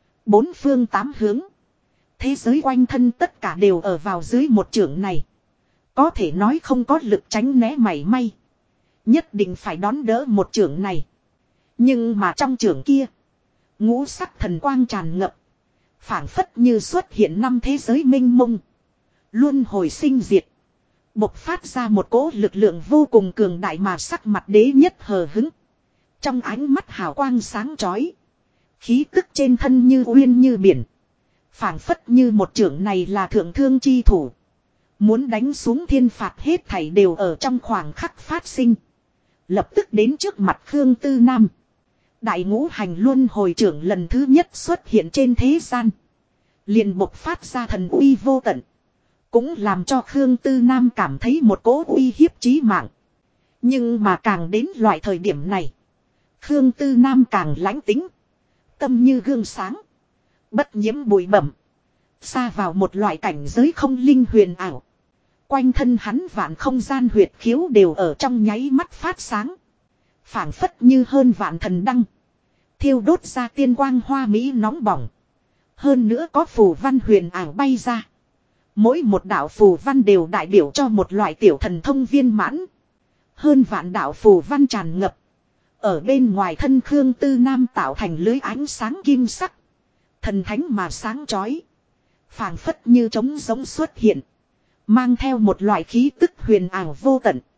4 phương 8 hướng. Thế giới quanh thân tất cả đều ở vào dưới một trưởng này. Có thể nói không có lực tránh né mảy may. Nhất định phải đón đỡ một trưởng này. Nhưng mà trong trưởng kia. Ngũ sắc thần quang tràn ngập. Phảng phất như xuất hiện 5 thế giới minh mông. Luân hồi sinh diệt. Bộc phát ra một cỗ lực lượng vô cùng cường đại mà sắc mặt đế nhất hờ hứng. Trong ánh mắt hào quang sáng chói. Khí tức trên thân như uyên như biển. Phảng phất như một trưởng này là thượng thương chi thủ. Muốn đánh xuống thiên phạt hết thảy đều ở trong khoảng khắc phát sinh. Lập tức đến trước mặt Khương Tư Nam. Đại ngũ hành luân hồi trưởng lần thứ nhất xuất hiện trên thế gian. Liền bộc phát ra thần uy vô tận. Cũng làm cho Khương Tư Nam cảm thấy một cỗ uy hiếp chí mạng. Nhưng mà càng đến loại thời điểm này. Khương Tư Nam càng lãnh tính. Tâm như gương sáng. Bất nhiễm bụi bẩm. Xa vào một loại cảnh giới không linh huyền ảo. Quanh thân hắn vạn không gian huyệt khiếu đều ở trong nháy mắt phát sáng. Phảng phất như hơn vạn thần đăng. Thiêu đốt ra tiên quang hoa mỹ nóng bỏng. Hơn nữa có phù văn huyền ảo bay ra. Mỗi một đạo phù văn đều đại biểu cho một loại tiểu thần thông viên mãn. Hơn vạn đạo phù văn tràn ngập. Ở bên ngoài thân Khương Tư Nam tạo thành lưới ánh sáng kim sắc. Thần thánh mà sáng chói. Phảng phất như trống giống xuất hiện. Mang theo một loại khí tức huyền ảo vô tận.